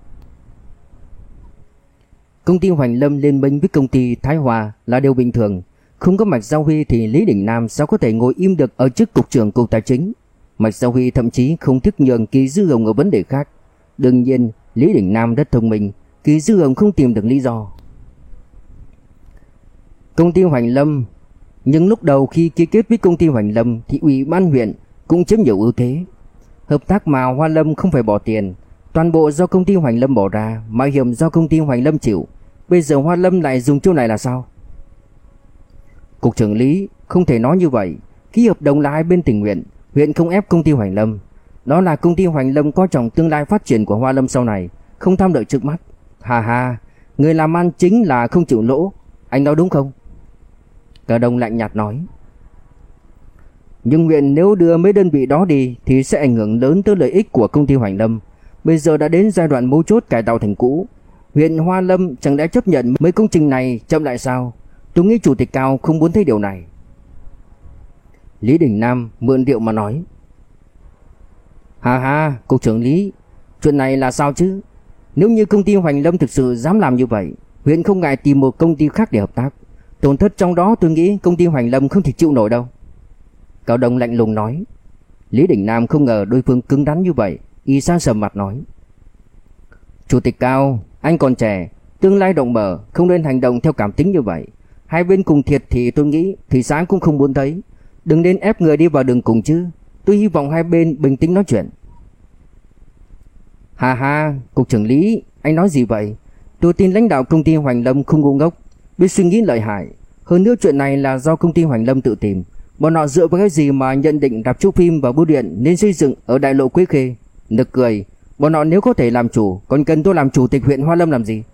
Công ty Hoành Lâm liên minh với công ty Thái Hòa là điều bình thường. Không có Mạch Giao Huy thì Lý Đình Nam sao có thể ngồi im được ở chức cục trưởng cục tài chính. Mạch Giao Huy thậm chí không thích nhường Kỳ Dư Hồng ở vấn đề khác. Đương nhiên Lý Đình Nam rất thông minh, Kỳ Dư Hồng không tìm được lý do. Công ty Hoành Lâm, nhưng lúc đầu khi ký kết với công ty Hoành Lâm thì ủy ban huyện cũng chiếm nhiều ưu thế. Hợp tác mà Hoa Lâm không phải bỏ tiền, toàn bộ do công ty Hoành Lâm bỏ ra, mạo hiểm do công ty Hoành Lâm chịu. Bây giờ Hoa Lâm lại dùng chỗ này là sao? Cục trưởng Lý, không thể nói như vậy. Ký hợp đồng là hai bên tình nguyện, huyện không ép công ty Hoành Lâm. Đó là công ty Hoành Lâm coi trọng tương lai phát triển của Hoa Lâm sau này, không tham lợi trước mắt. Hà hà, người làm ăn chính là không chịu lỗ, anh nói đúng không? Cao Đông lạnh nhạt nói. Nhưng huyện nếu đưa mấy đơn vị đó đi thì sẽ ảnh hưởng lớn tới lợi ích của công ty Hoành Lâm. Bây giờ đã đến giai đoạn mấu chốt cải tạo thành cũ, huyện Hoa Lâm chẳng lẽ chấp nhận mấy công trình này chậm lại sao? Tôi nghĩ chủ tịch Cao không muốn thấy điều này. Lý Đình Nam mượn rượu mà nói. Hà hà, cục trưởng Lý, chuyện này là sao chứ? Nếu như công ty Hoành Lâm thực sự dám làm như vậy, huyện không ngại tìm một công ty khác để hợp tác. Tổn thất trong đó tôi nghĩ công ty Hoành Lâm không thể chịu nổi đâu. Cao Đông lạnh lùng nói. Lý Đình Nam không ngờ đối phương cứng rắn như vậy, y sang sầm mặt nói. Chủ tịch Cao, anh còn trẻ, tương lai rộng mở, không nên hành động theo cảm tính như vậy. Hai bên cùng thiệt thì tôi nghĩ thị xã cũng không muốn thấy. Đừng nên ép người đi vào đường cùng chứ. Tôi hy vọng hai bên bình tĩnh nói chuyện. Hà hà, cục trưởng Lý, anh nói gì vậy? Tôi tin lãnh đạo công ty Hoành Lâm không ngu ngốc, biết suy nghĩ lợi hại. Hơn nữa chuyện này là do công ty Hoành Lâm tự tìm. Bọn họ dựa vào cái gì mà nhận định rạp chiếu phim và bưu điện nên xây dựng ở đại lộ Quế Khê? Nực cười, bọn họ nếu có thể làm chủ, còn cần tôi làm chủ tịch huyện Hoa Lâm làm gì?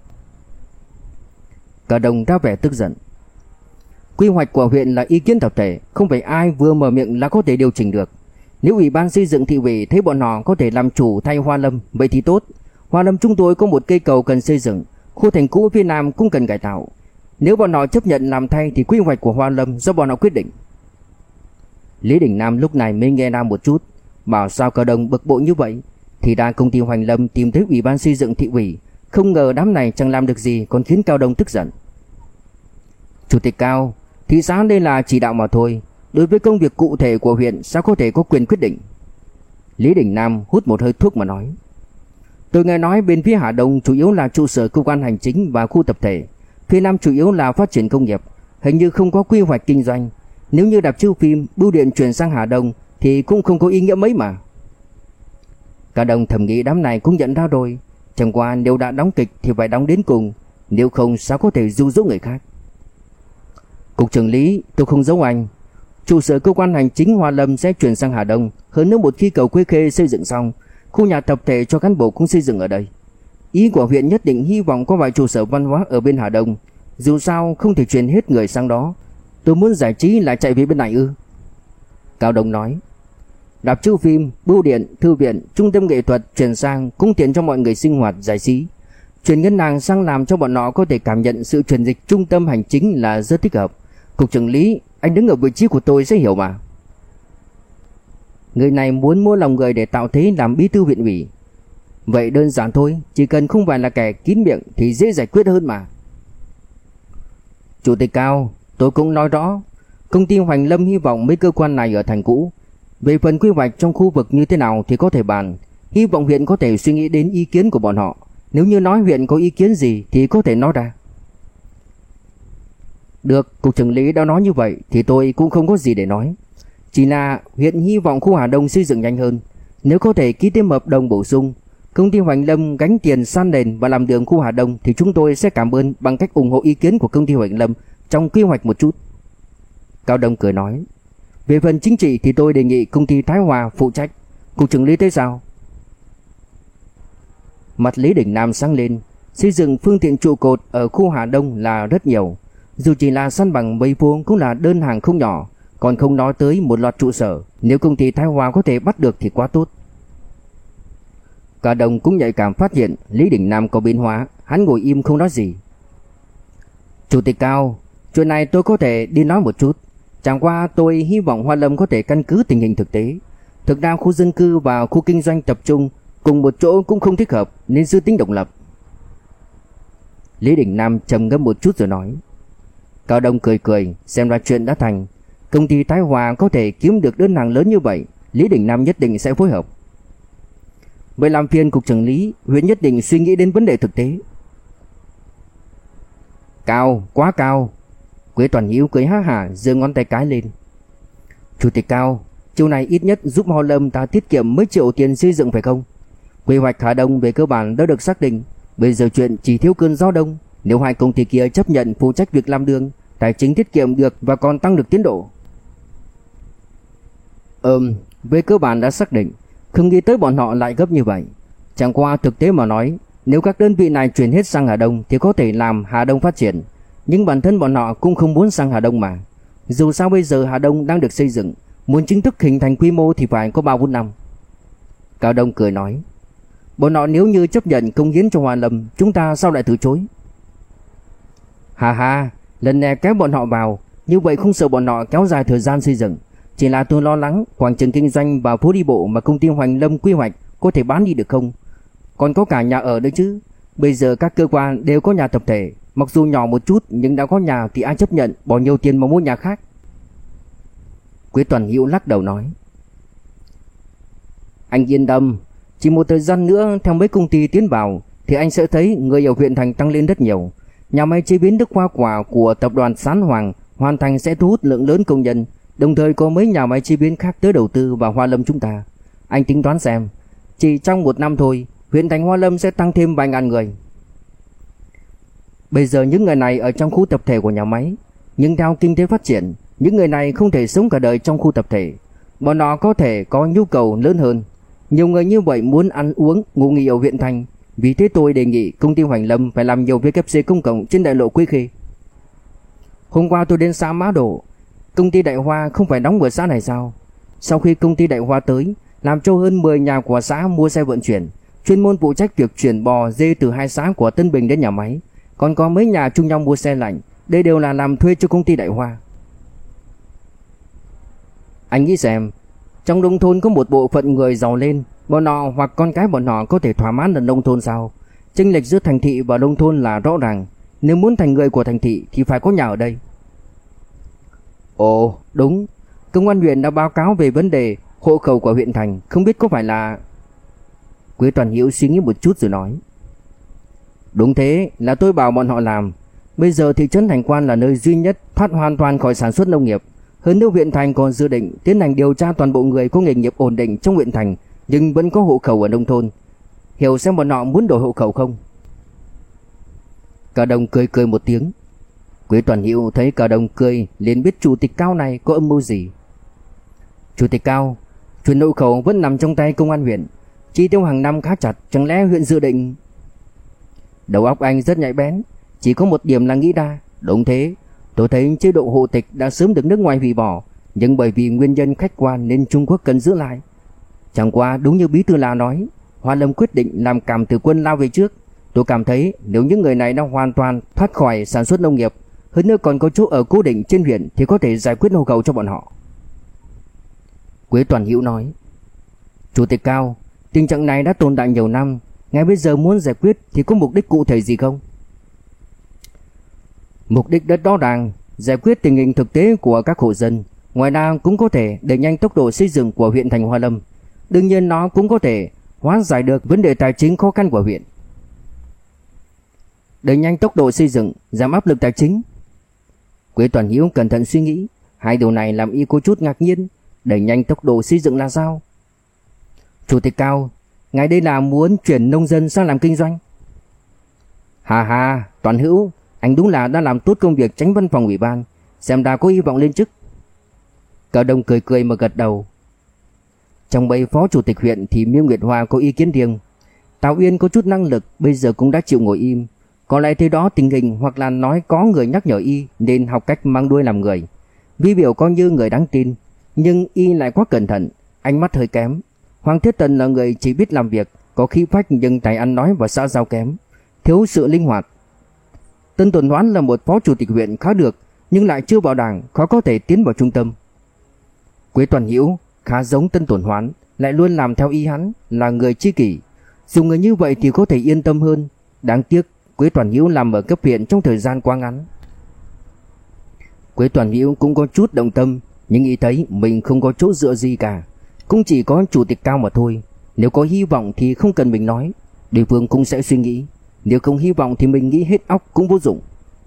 Cả đồng ra vẻ tức giận. Quy hoạch của huyện là ý kiến tập thể, không phải ai vừa mở miệng là có thể điều chỉnh được. Nếu ủy ban xây dựng thị ủy thấy bọn họ có thể làm chủ thay Hoa Lâm, vậy thì tốt. Hoa Lâm chúng tôi có một cây cầu cần xây dựng, khu thành cũ phía nam cũng cần cải tạo. Nếu bọn họ chấp nhận làm thay thì quy hoạch của Hoa Lâm do bọn họ quyết định. Lý Đình Nam lúc này mới nghe ra một chút, bảo sao Cao Đông bực bội như vậy. Thì ra công ty Hoành Lâm tìm thấy ủy ban xây dựng thị ủy, không ngờ đám này chẳng làm được gì còn khiến Cao Đông tức giận. Chủ tịch Cao, thị xã đây là chỉ đạo mà thôi, đối với công việc cụ thể của huyện sao có thể có quyền quyết định? Lý Đình Nam hút một hơi thuốc mà nói. Tôi nghe nói bên phía Hà Đông chủ yếu là trụ sở cơ quan hành chính và khu tập thể, phía Nam chủ yếu là phát triển công nghiệp, hình như không có quy hoạch kinh doanh. Nếu như rạp chiếu phim, bưu điện chuyển sang Hà Đông thì cũng không có ý nghĩa mấy mà. Cả đồng thầm nghĩ đám này cũng nhận ra rồi, chẳng qua nếu đã đóng kịch thì phải đóng đến cùng, nếu không sao có thể dụ dỗ người khác. Cục trưởng Lý, tôi không giấu anh, trụ sở cơ quan hành chính Hoa Lâm sẽ chuyển sang Hà Đông. Hơn nữa một khi cầu Quế Khê xây dựng xong, khu nhà tập thể cho cán bộ cũng xây dựng ở đây. Ý của huyện nhất định hy vọng có vài trụ sở văn hóa ở bên Hà Đông, dù sao không thể chuyển hết người sang đó. Tôi muốn giải trí lại chạy về bên này ư? Cao Đông nói. Rạp chiếu phim, bưu điện, thư viện, trung tâm nghệ thuật chuyển sang cũng tiện cho mọi người sinh hoạt giải trí. Chuyển ngân hàng sang làm cho bọn họ có thể cảm nhận sự chuyển dịch trung tâm hành chính là rất thích hợp. Cục trưởng Lý, anh đứng ở vị trí của tôi sẽ hiểu mà. Người này muốn mua lòng người để tạo thế làm bí thư huyện ủy. Vậy đơn giản thôi, chỉ cần không phải là kẻ kín miệng thì dễ giải quyết hơn mà. Chủ tịch Cao, tôi cũng nói rõ, công ty Hoành Lâm hy vọng mấy cơ quan này ở thành cũ. Về phần quy hoạch trong khu vực như thế nào thì có thể bàn, hy vọng huyện có thể suy nghĩ đến ý kiến của bọn họ. Nếu như nói huyện có ý kiến gì thì có thể nói ra. Được, cục trưởng Lý đã nói như vậy thì tôi cũng không có gì để nói. Chỉ là huyện hy vọng khu Hà Đông xây dựng nhanh hơn. Nếu có thể ký thêm hợp đồng bổ sung, công ty Hoành Lâm gánh tiền san nền và làm đường khu Hà Đông thì chúng tôi sẽ cảm ơn bằng cách ủng hộ ý kiến của công ty Hoành Lâm trong quy hoạch một chút. Cao Đông cười nói. Về phần chính trị thì tôi đề nghị công ty Thái Hòa phụ trách. Cục trưởng Lý thấy sao? Mặt Lý Đình Nam sáng lên. Xây dựng phương tiện trụ cột ở khu Hà Đông là rất nhiều. Dù chỉ là săn bằng mấy phố cũng là đơn hàng không nhỏ, còn không nói tới một loạt trụ sở. Nếu công ty Thái Hòa có thể bắt được thì quá tốt. Cả đồng cũng nhạy cảm phát hiện Lý Đình Nam có biến hóa. Hắn ngồi im không nói gì. Chủ tịch Cao, chuyện này tôi có thể đi nói một chút. Chẳng qua tôi hy vọng Hoa Lâm có thể căn cứ tình hình thực tế. Thực ra khu dân cư và khu kinh doanh tập trung cùng một chỗ cũng không thích hợp, nên giữ tính độc lập. Lý Đình Nam trầm ngâm một chút rồi nói. Cao Đông cười cười, xem ra chuyện đã thành. Công ty Thái Hòa có thể kiếm được đơn hàng lớn như vậy, Lý Đình Nam nhất định sẽ phối hợp. Vậy làm phiền cục trưởng Lý, huyện nhất định suy nghĩ đến vấn đề thực tế. Cao, quá cao. Quế Toàn Hữu cười ha hả, giơ ngón tay cái lên. Chủ tịch Cao, chiều này ít nhất giúp Hoa Lâm ta tiết kiệm mấy triệu tiền xây dựng phải không? Quy hoạch Hà Đông về cơ bản đã được xác định, bây giờ chuyện chỉ thiếu cơn gió đông. Nếu hai công ty kia chấp nhận phụ trách việc làm đường, tài chính tiết kiệm được và còn tăng được tiến độ. Về cơ bản đã xác định, không nghĩ tới bọn họ lại gấp như vậy. Chẳng qua thực tế mà nói, nếu các đơn vị này chuyển hết sang Hà Đông thì có thể làm Hà Đông phát triển. Nhưng bản thân bọn họ cũng không muốn sang Hà Đông mà. Dù sao bây giờ Hà Đông đang được xây dựng, muốn chính thức hình thành quy mô thì phải có 3-4 năm. Cao Đông cười nói. Bọn họ nếu như chấp nhận công hiến cho Hoa Lâm, chúng ta sao lại từ chối? Hà hà, lần này kéo bọn họ vào, như vậy không sợ bọn họ kéo dài thời gian xây dựng. Chỉ là tôi lo lắng quảng trường kinh doanh và phố đi bộ mà công ty Hoành Lâm quy hoạch có thể bán đi được không? Còn có cả nhà ở nữa chứ. Bây giờ các cơ quan đều có nhà tập thể, mặc dù nhỏ một chút nhưng đã có nhà thì ai chấp nhận bỏ nhiều tiền mà mua nhà khác? Quế Toàn Hữu lắc đầu nói. Anh yên tâm, chỉ một thời gian nữa theo mấy công ty tiến vào thì anh sẽ thấy người ở huyện thành tăng lên rất nhiều. Nhà máy chế biến nước hoa quả của tập đoàn Sán Hoàng hoàn thành sẽ thu hút lượng lớn công nhân, đồng thời có mấy nhà máy chế biến khác tới đầu tư vào Hoa Lâm chúng ta. Anh tính toán xem, chỉ trong 1 năm thôi, huyện thành Hoa Lâm sẽ tăng thêm vài ngàn người. Bây giờ những người này ở trong khu tập thể của nhà máy, nhưng theo kinh tế phát triển, những người này không thể sống cả đời trong khu tập thể. Bọn họ có thể có nhu cầu lớn hơn. Nhiều người như vậy muốn ăn uống, ngủ nghỉ ở huyện thành. Vì thế tôi đề nghị công ty Hoành Lâm phải làm nhiều VKC công cộng trên đại lộ Quý Khê. Hôm qua tôi đến xã Mã Đổ, công ty Đại Hoa không phải đóng ở xã này sao? Sau khi công ty Đại Hoa tới, làm cho hơn 10 nhà của xã mua xe vận chuyển, chuyên môn phụ trách việc chuyển bò dê từ 2 xã của Tân Bình đến nhà máy. Còn có mấy nhà chung nhau mua xe lạnh, đây đều là làm thuê cho công ty Đại Hoa. Anh nghĩ xem, trong nông thôn có một bộ phận người giàu lên, bọn họ hoặc con cái bọn họ có thể thỏa mãn ở nông thôn sao? Chênh lệch giữa thành thị và nông thôn là rõ ràng. Nếu muốn thành người của thành thị thì phải có nhà ở đây. Ồ, đúng. Công an huyện đã báo cáo về vấn đề hộ khẩu của huyện thành, không biết có phải là... Quế Toàn Hữu suy nghĩ một chút rồi nói. Đúng thế, là tôi bảo bọn họ làm. Bây giờ thị trấn Thành Quan là nơi duy nhất thoát hoàn toàn khỏi sản xuất nông nghiệp. Hơn nữa huyện thành còn dự định tiến hành điều tra toàn bộ người có nghề nghiệp ổn định trong huyện thành nhưng vẫn có hộ khẩu ở nông thôn. Hiểu xem bọn họ muốn đổi hộ khẩu không? Cao Đông cười cười một tiếng. Quế Toàn Hữu thấy Cao Đông cười liền biết chủ tịch Cao này có âm mưu gì. Chủ tịch Cao, chuyện hộ khẩu vẫn nằm trong tay công an huyện, chi tiêu hàng năm khá chặt, chẳng lẽ huyện dự định... Đầu óc anh rất nhạy bén, chỉ có một điểm là nghĩ ra. Đúng thế, tôi thấy chế độ hộ tịch đã sớm được nước ngoài hủy bỏ, nhưng bởi vì nguyên nhân khách quan nên Trung Quốc cần giữ lại. Chẳng qua đúng như Bí thư La nói, Hoa Lâm quyết định làm cảm tử quân lao về trước. Tôi cảm thấy nếu những người này đã hoàn toàn thoát khỏi sản xuất nông nghiệp, hơn nữa còn có chỗ ở cố định trên huyện thì có thể giải quyết hộ khẩu cho bọn họ. Quế Toàn Hữu nói. Chủ tịch Cao, tình trạng này đã tồn tại nhiều năm, ngay bây giờ muốn giải quyết thì có mục đích cụ thể gì không? Mục đích rất rõ ràng, giải quyết tình hình thực tế của các hộ dân. Ngoài ra cũng có thể đẩy nhanh tốc độ xây dựng của huyện thành Hoa Lâm. Đương nhiên nó cũng có thể hóa giải được vấn đề tài chính khó khăn của huyện. Đẩy nhanh tốc độ xây dựng, giảm áp lực tài chính. Quế Toàn Hữu cẩn thận suy nghĩ, hai điều này làm y có chút ngạc nhiên. Đẩy nhanh tốc độ xây dựng là sao? Chủ tịch Cao, ngài đây là muốn chuyển nông dân sang làm kinh doanh? Hà hà, Toàn Hữu, anh đúng là đã làm tốt công việc tránh văn phòng ủy ban, xem ra có hy vọng lên chức. Cao Đông cười cười mà gật đầu. Trong bầy phó chủ tịch huyện thì Miêu Nguyệt Hoa có ý kiến riêng. Tào Uyên có chút năng lực, bây giờ cũng đã chịu ngồi im. Có lẽ thế đó tình hình, hoặc là nói có người nhắc nhở y nên học cách mang đuôi làm người. Vi biểu coi như người đáng tin, nhưng y lại quá cẩn thận, ánh mắt hơi kém. Hoàng Thiết Tần là người chỉ biết làm việc, có khí phách nhưng tài ăn nói và xã giao kém, thiếu sự linh hoạt. Tân Tuần Hoán là một phó chủ tịch huyện khá được, nhưng lại chưa vào đảng, khó có thể tiến vào trung tâm. Quế Toàn Hữu khá giống Tân Tuần Hoán, lại luôn làm theo ý hắn, là người tri kỷ. Dùng người như vậy thì có thể yên tâm hơn. Đáng tiếc Quế Toàn Hữu làm ở cấp huyện trong thời gian quá ngắn. Quế Toàn Hữu cũng có chút động tâm, nhưng nghĩ thấy mình không có chỗ dựa gì cả, cũng chỉ có chủ tịch Cao mà thôi. Nếu có hy vọng thì không cần mình nói, địa phương cũng sẽ suy nghĩ. Nếu không hy vọng thì mình nghĩ hết óc cũng vô dụng.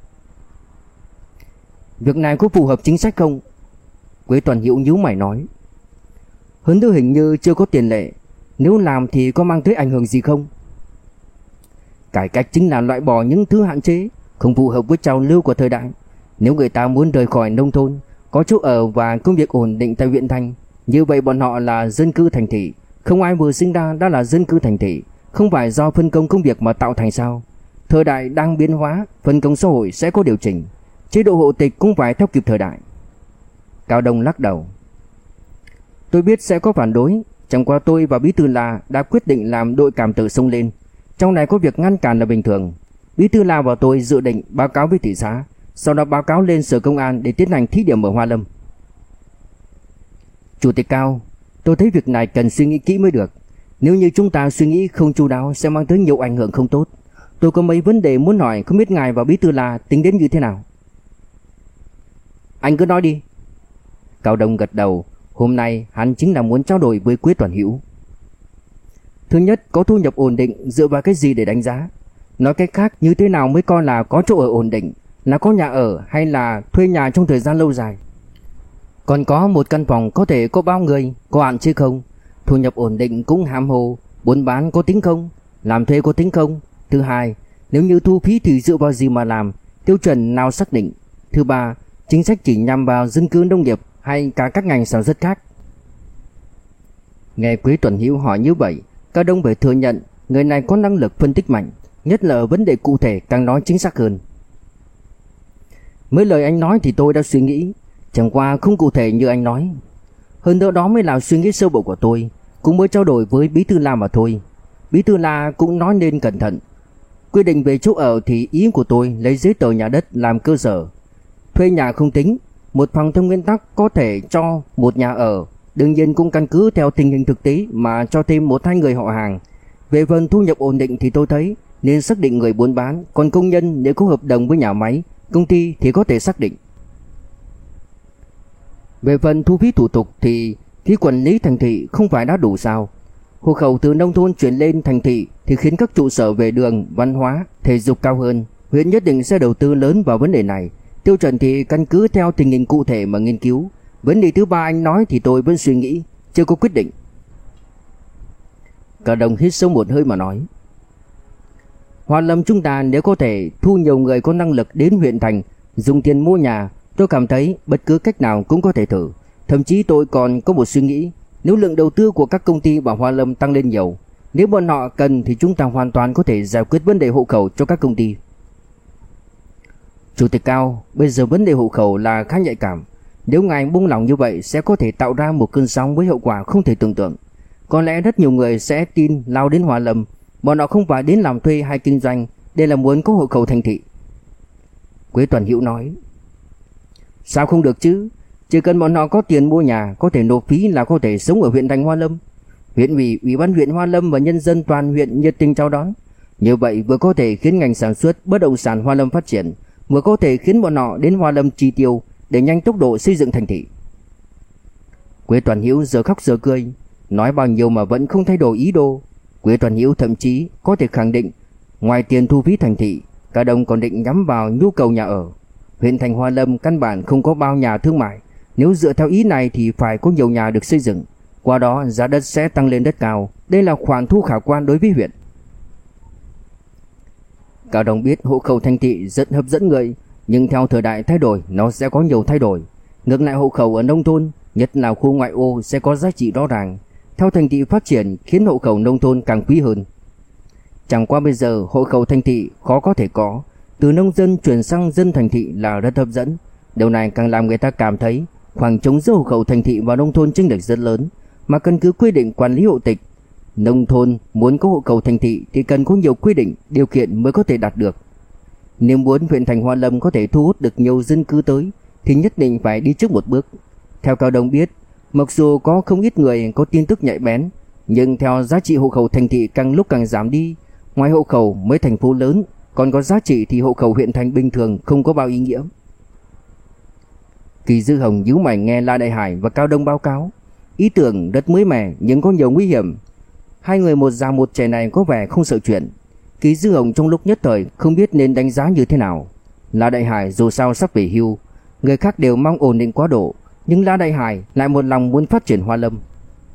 Việc này có phù hợp chính sách không? Quế Toàn Hữu nhíu mày nói. Hơn nữa hình như chưa có tiền lệ, nếu làm thì có mang tới ảnh hưởng gì không? Cải cách chính là loại bỏ những thứ hạn chế không phù hợp với trào lưu của thời đại. Nếu người ta muốn rời khỏi nông thôn, có chỗ ở và công việc ổn định tại huyện thành, như vậy bọn họ là dân cư thành thị. Không ai vừa sinh ra đã là dân cư thành thị, không phải do phân công công việc mà tạo thành sao? Thời đại đang biến hóa, phân công xã hội sẽ có điều chỉnh, chế độ hộ tịch cũng phải theo kịp thời đại. Cao Đông lắc đầu. Tôi biết sẽ có phản đối, chẳng qua tôi và Bí thư La đã quyết định làm đội cảm tử xông lên. Trong này có việc ngăn cản là bình thường. Bí thư La và tôi dự định báo cáo với thị xã, sau đó báo cáo lên sở công an để tiến hành thí điểm ở Hoa Lâm. Chủ tịch Cao, tôi thấy việc này cần suy nghĩ kỹ mới được. Nếu như chúng ta suy nghĩ không chu đáo sẽ mang tới nhiều ảnh hưởng không tốt. Tôi có mấy vấn đề muốn hỏi, không biết ngài và Bí thư La tính đến như thế nào? Anh cứ nói đi. Cao Đông gật đầu. Hôm nay hắn chính là muốn trao đổi với Quế Toàn Hữu. Thứ nhất, có thu nhập ổn định dựa vào cái gì để đánh giá? Nói cách khác, như thế nào mới coi là có chỗ ở ổn định? Là có nhà ở hay là thuê nhà trong thời gian lâu dài? Còn có một căn phòng có thể có bao người, có hạn chứ không? Thu nhập ổn định cũng hàm hồ. Buôn bán có tính không? Làm thuê có tính không? Thứ hai, nếu như thu phí thì dựa vào gì mà làm? Tiêu chuẩn nào xác định? Thứ ba, chính sách chỉ nhằm vào dân cư nông nghiệp hay cả các ngành sản xuất khác? Nghe Quế Tuần Hữu hỏi như vậy, Cao Đông phải thừa nhận người này có năng lực phân tích mạnh, nhất là ở vấn đề cụ thể càng nói chính xác hơn. Mấy lời anh nói thì tôi đã suy nghĩ, chẳng qua không cụ thể như anh nói. Hơn nữa đó mới là suy nghĩ sơ bộ của tôi, cũng mới trao đổi với Bí thư La mà thôi. Bí thư La cũng nói nên cẩn thận. Quy định về chỗ ở thì ý của tôi lấy giấy tờ nhà đất làm cơ sở. Thuê nhà không tính, một phòng theo nguyên tắc có thể cho một nhà ở, đương nhiên cũng căn cứ theo tình hình thực tế mà cho thêm 1-2 người họ hàng. Về phần thu nhập ổn định thì tôi thấy nên xác định người buôn bán, còn công nhân nếu có hợp đồng với nhà máy, công ty thì có thể xác định. Về phần thu phí thủ tục thì phí quản lý thành thị không phải đã đủ sao? Hộ khẩu từ nông thôn chuyển lên thành thị thì khiến các trụ sở về đường, văn hóa, thể dục cao hơn. Huyện nhất định sẽ đầu tư lớn vào vấn đề này. Tiêu chuẩn thì căn cứ theo tình hình cụ thể mà nghiên cứu. Vấn đề thứ ba anh nói thì tôi vẫn suy nghĩ, chưa có quyết định. Cao Đông hít sâu một hơi mà nói. Hoa Lâm chúng ta nếu có thể thu nhiều người có năng lực đến huyện thành, dùng tiền mua nhà, tôi cảm thấy bất cứ cách nào cũng có thể thử. Thậm chí tôi còn có một suy nghĩ, nếu lượng đầu tư của các công ty vào Hoa Lâm tăng lên nhiều, nếu bọn họ cần thì chúng ta hoàn toàn có thể giải quyết vấn đề hộ khẩu cho các công ty. Chủ tịch Cao, bây giờ vấn đề hộ khẩu là khá nhạy cảm. Nếu ngài buông lỏng như vậy sẽ có thể tạo ra một cơn sóng với hậu quả không thể tưởng tượng. Có lẽ rất nhiều người sẽ tin lao đến Hoa Lâm. Bọn họ không phải đến làm thuê hay kinh doanh, đây là muốn có hộ khẩu thành thị. Quế Toàn Hữu nói. Sao không được chứ? Chỉ cần bọn họ có tiền mua nhà, có thể nộp phí là có thể sống ở huyện thành Hoa Lâm. Huyện ủy, ủy ban huyện Hoa Lâm và nhân dân toàn huyện nhiệt tình chào đón. Như vậy vừa có thể khiến ngành sản xuất bất động sản Hoa Lâm phát triển, vừa có thể khiến bọn họ đến Hoa Lâm chi tiêu để nhanh tốc độ xây dựng thành thị. Quế Toàn Hữu giờ khóc giờ cười, nói bao nhiêu mà vẫn không thay đổi ý đồ. Quế Toàn Hữu thậm chí có thể khẳng định, ngoài tiền thu phí thành thị, Cao Đông còn định nhắm vào nhu cầu nhà ở. Huyện thành Hoa Lâm căn bản không có bao nhà thương mại, nếu dựa theo ý này thì phải có nhiều nhà được xây dựng, qua đó giá đất sẽ tăng lên rất cao. Đây là khoản thu khả quan đối với huyện. Cao Đông biết hộ khẩu thành thị rất hấp dẫn người, nhưng theo thời đại thay đổi nó sẽ có nhiều thay đổi. Ngược lại hộ khẩu ở nông thôn, nhất là khu ngoại ô sẽ có giá trị rõ ràng. Theo thành thị phát triển khiến hộ khẩu nông thôn càng quý hơn. Chẳng qua bây giờ hộ khẩu thành thị khó có thể có, từ nông dân chuyển sang dân thành thị là rất hấp dẫn. Điều này càng làm người ta cảm thấy khoảng trống giữa hộ khẩu thành thị và nông thôn chênh lệch rất lớn, mà căn cứ quy định quản lý hộ tịch, nông thôn muốn có hộ khẩu thành thị thì cần có nhiều quy định, điều kiện mới có thể đạt được. Nếu muốn huyện thành Hoa Lâm có thể thu hút được nhiều dân cư tới thì nhất định phải đi trước một bước. Theo Cao Đông biết, mặc dù có không ít người có tin tức nhạy bén, nhưng theo giá trị hộ khẩu thành thị càng lúc càng giảm đi, ngoài hộ khẩu mấy thành phố lớn còn có giá trị thì hộ khẩu huyện thành bình thường không có bao ý nghĩa. Kỳ Dư Hồng nhíu mày nghe La Đại Hải và Cao Đông báo cáo, ý tưởng rất mới mẻ nhưng có nhiều nguy hiểm. Hai người một già một trẻ này có vẻ không sợ chuyện. Kỳ Dư Hồng trong lúc nhất thời không biết nên đánh giá như thế nào. La Đại Hải dù sao sắp về hưu, người khác đều mong ổn định quá độ, nhưng La Đại Hải lại một lòng muốn phát triển Hoa Lâm.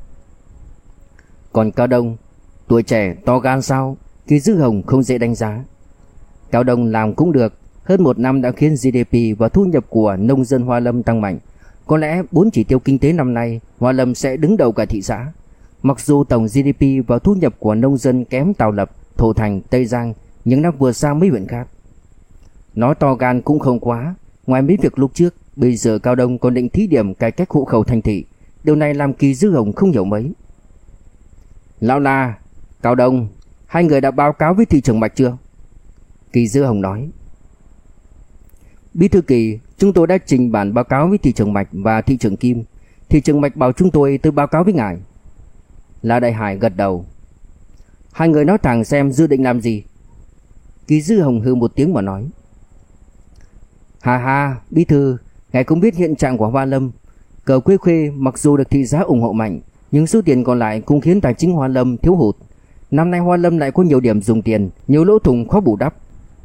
Còn Cao Đông, tuổi trẻ to gan sao? Kỳ Dư Hồng không dễ đánh giá. Cao Đông làm cũng được, hơn một năm đã khiến GDP và thu nhập của nông dân Hoa Lâm tăng mạnh. Có lẽ 4 chỉ tiêu kinh tế năm nay Hoa Lâm sẽ đứng đầu cả thị xã. Mặc dù tổng GDP và thu nhập của nông dân kém Tào Lập, Thổ Thành, Tây Giang, nhưng đã vượt xa mấy huyện khác. Nói to gan cũng không quá. Ngoài mấy việc lúc trước, bây giờ Cao Đông còn định thí điểm cải cách hộ khẩu thành thị. Điều này làm Kỳ Dư Hồng không hiểu mấy. Lão La, Cao Đông, hai người đã báo cáo với thị trưởng Bạch chưa? Kỳ Dư Hồng nói. Bí thư Kỳ, chúng tôi đã trình bản báo cáo với thị trưởng Bạch và thị trưởng Kim. Thị trưởng Bạch bảo chúng tôi báo cáo với ngài. La Đại Hải gật đầu. Hai người nói thẳng xem dự định làm gì. Kỳ Dư Hồng hừ một tiếng mà nói. Hà hà, bí thư, ngài cũng biết hiện trạng của Hoa Lâm. Cờ Quế Khuê mặc dù được thị xã ủng hộ mạnh, nhưng số tiền còn lại cũng khiến tài chính Hoa Lâm thiếu hụt. Năm nay Hoa Lâm lại có nhiều điểm dùng tiền, nhiều lỗ thủng khó bù đắp.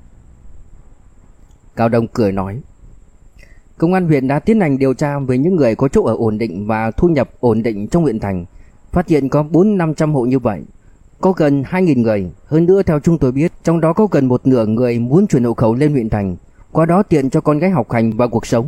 Cao Đông cười nói. Công an huyện đã tiến hành điều tra về những người có chỗ ở ổn định và thu nhập ổn định trong huyện thành, phát hiện có 400-500 hộ như vậy, có gần 2.000 người. Hơn nữa theo chúng tôi biết, trong đó có gần một nửa người muốn chuyển hộ khẩu lên huyện thành, qua đó tiện cho con gái học hành và cuộc sống.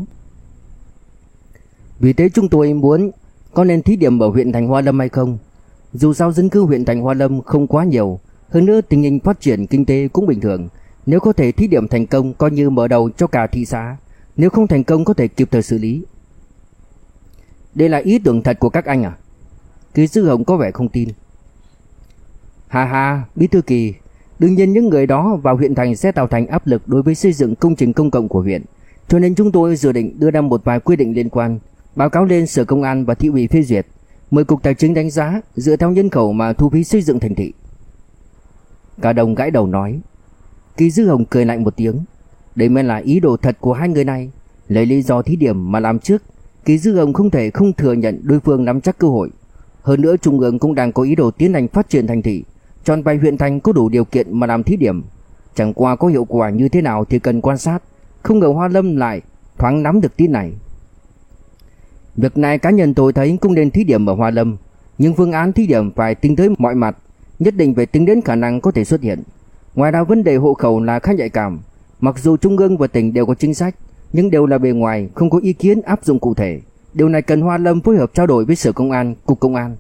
Vì thế chúng tôi muốn có nên thí điểm ở huyện thành Hoa Lâm hay không. Dù sao dân cư huyện thành Hoa Lâm không quá nhiều, hơn nữa tình hình phát triển kinh tế cũng bình thường. Nếu có thể thí điểm thành công coi như mở đầu cho cả thị xã, nếu không thành công có thể kịp thời xử lý. Đây là ý tưởng thật của các anh à? Kỳ Dư Hồng có vẻ không tin. Hà hà, bí thư Kỳ, đương nhiên những người đó vào huyện thành sẽ tạo thành áp lực đối với xây dựng công trình công cộng của huyện, cho nên chúng tôi dự định đưa ra một vài quy định liên quan, báo cáo lên Sở Công an và thị ủy phê duyệt, mời Cục Tài chính đánh giá dựa theo nhân khẩu mà thu phí xây dựng thành thị. Cao Đông gãi đầu nói. Kỳ Dư Hồng cười lạnh một tiếng. Đây mới là ý đồ thật của hai người này, lấy lý do thí điểm mà làm trước. Kỳ Dư Hồng không thể không thừa nhận đối phương nắm chắc cơ hội. Hơn nữa Trung ương cũng đang có ý đồ tiến hành phát triển thành thị, chọn vài huyện thành có đủ điều kiện mà làm thí điểm. Chẳng qua có hiệu quả như thế nào thì cần quan sát. Không ngờ Hoa Lâm lại thoáng nắm được tin này. Việc này cá nhân tôi thấy cũng nên thí điểm ở Hoa Lâm, nhưng phương án thí điểm phải tính tới mọi mặt, nhất định phải tính đến khả năng có thể xuất hiện. Ngoài ra vấn đề hộ khẩu là khá nhạy cảm, mặc dù Trung ương và tỉnh đều có chính sách, nhưng đều là bề ngoài, không có ý kiến áp dụng cụ thể. Điều này cần Hoa Lâm phối hợp trao đổi với Sở Công an, Cục Công an.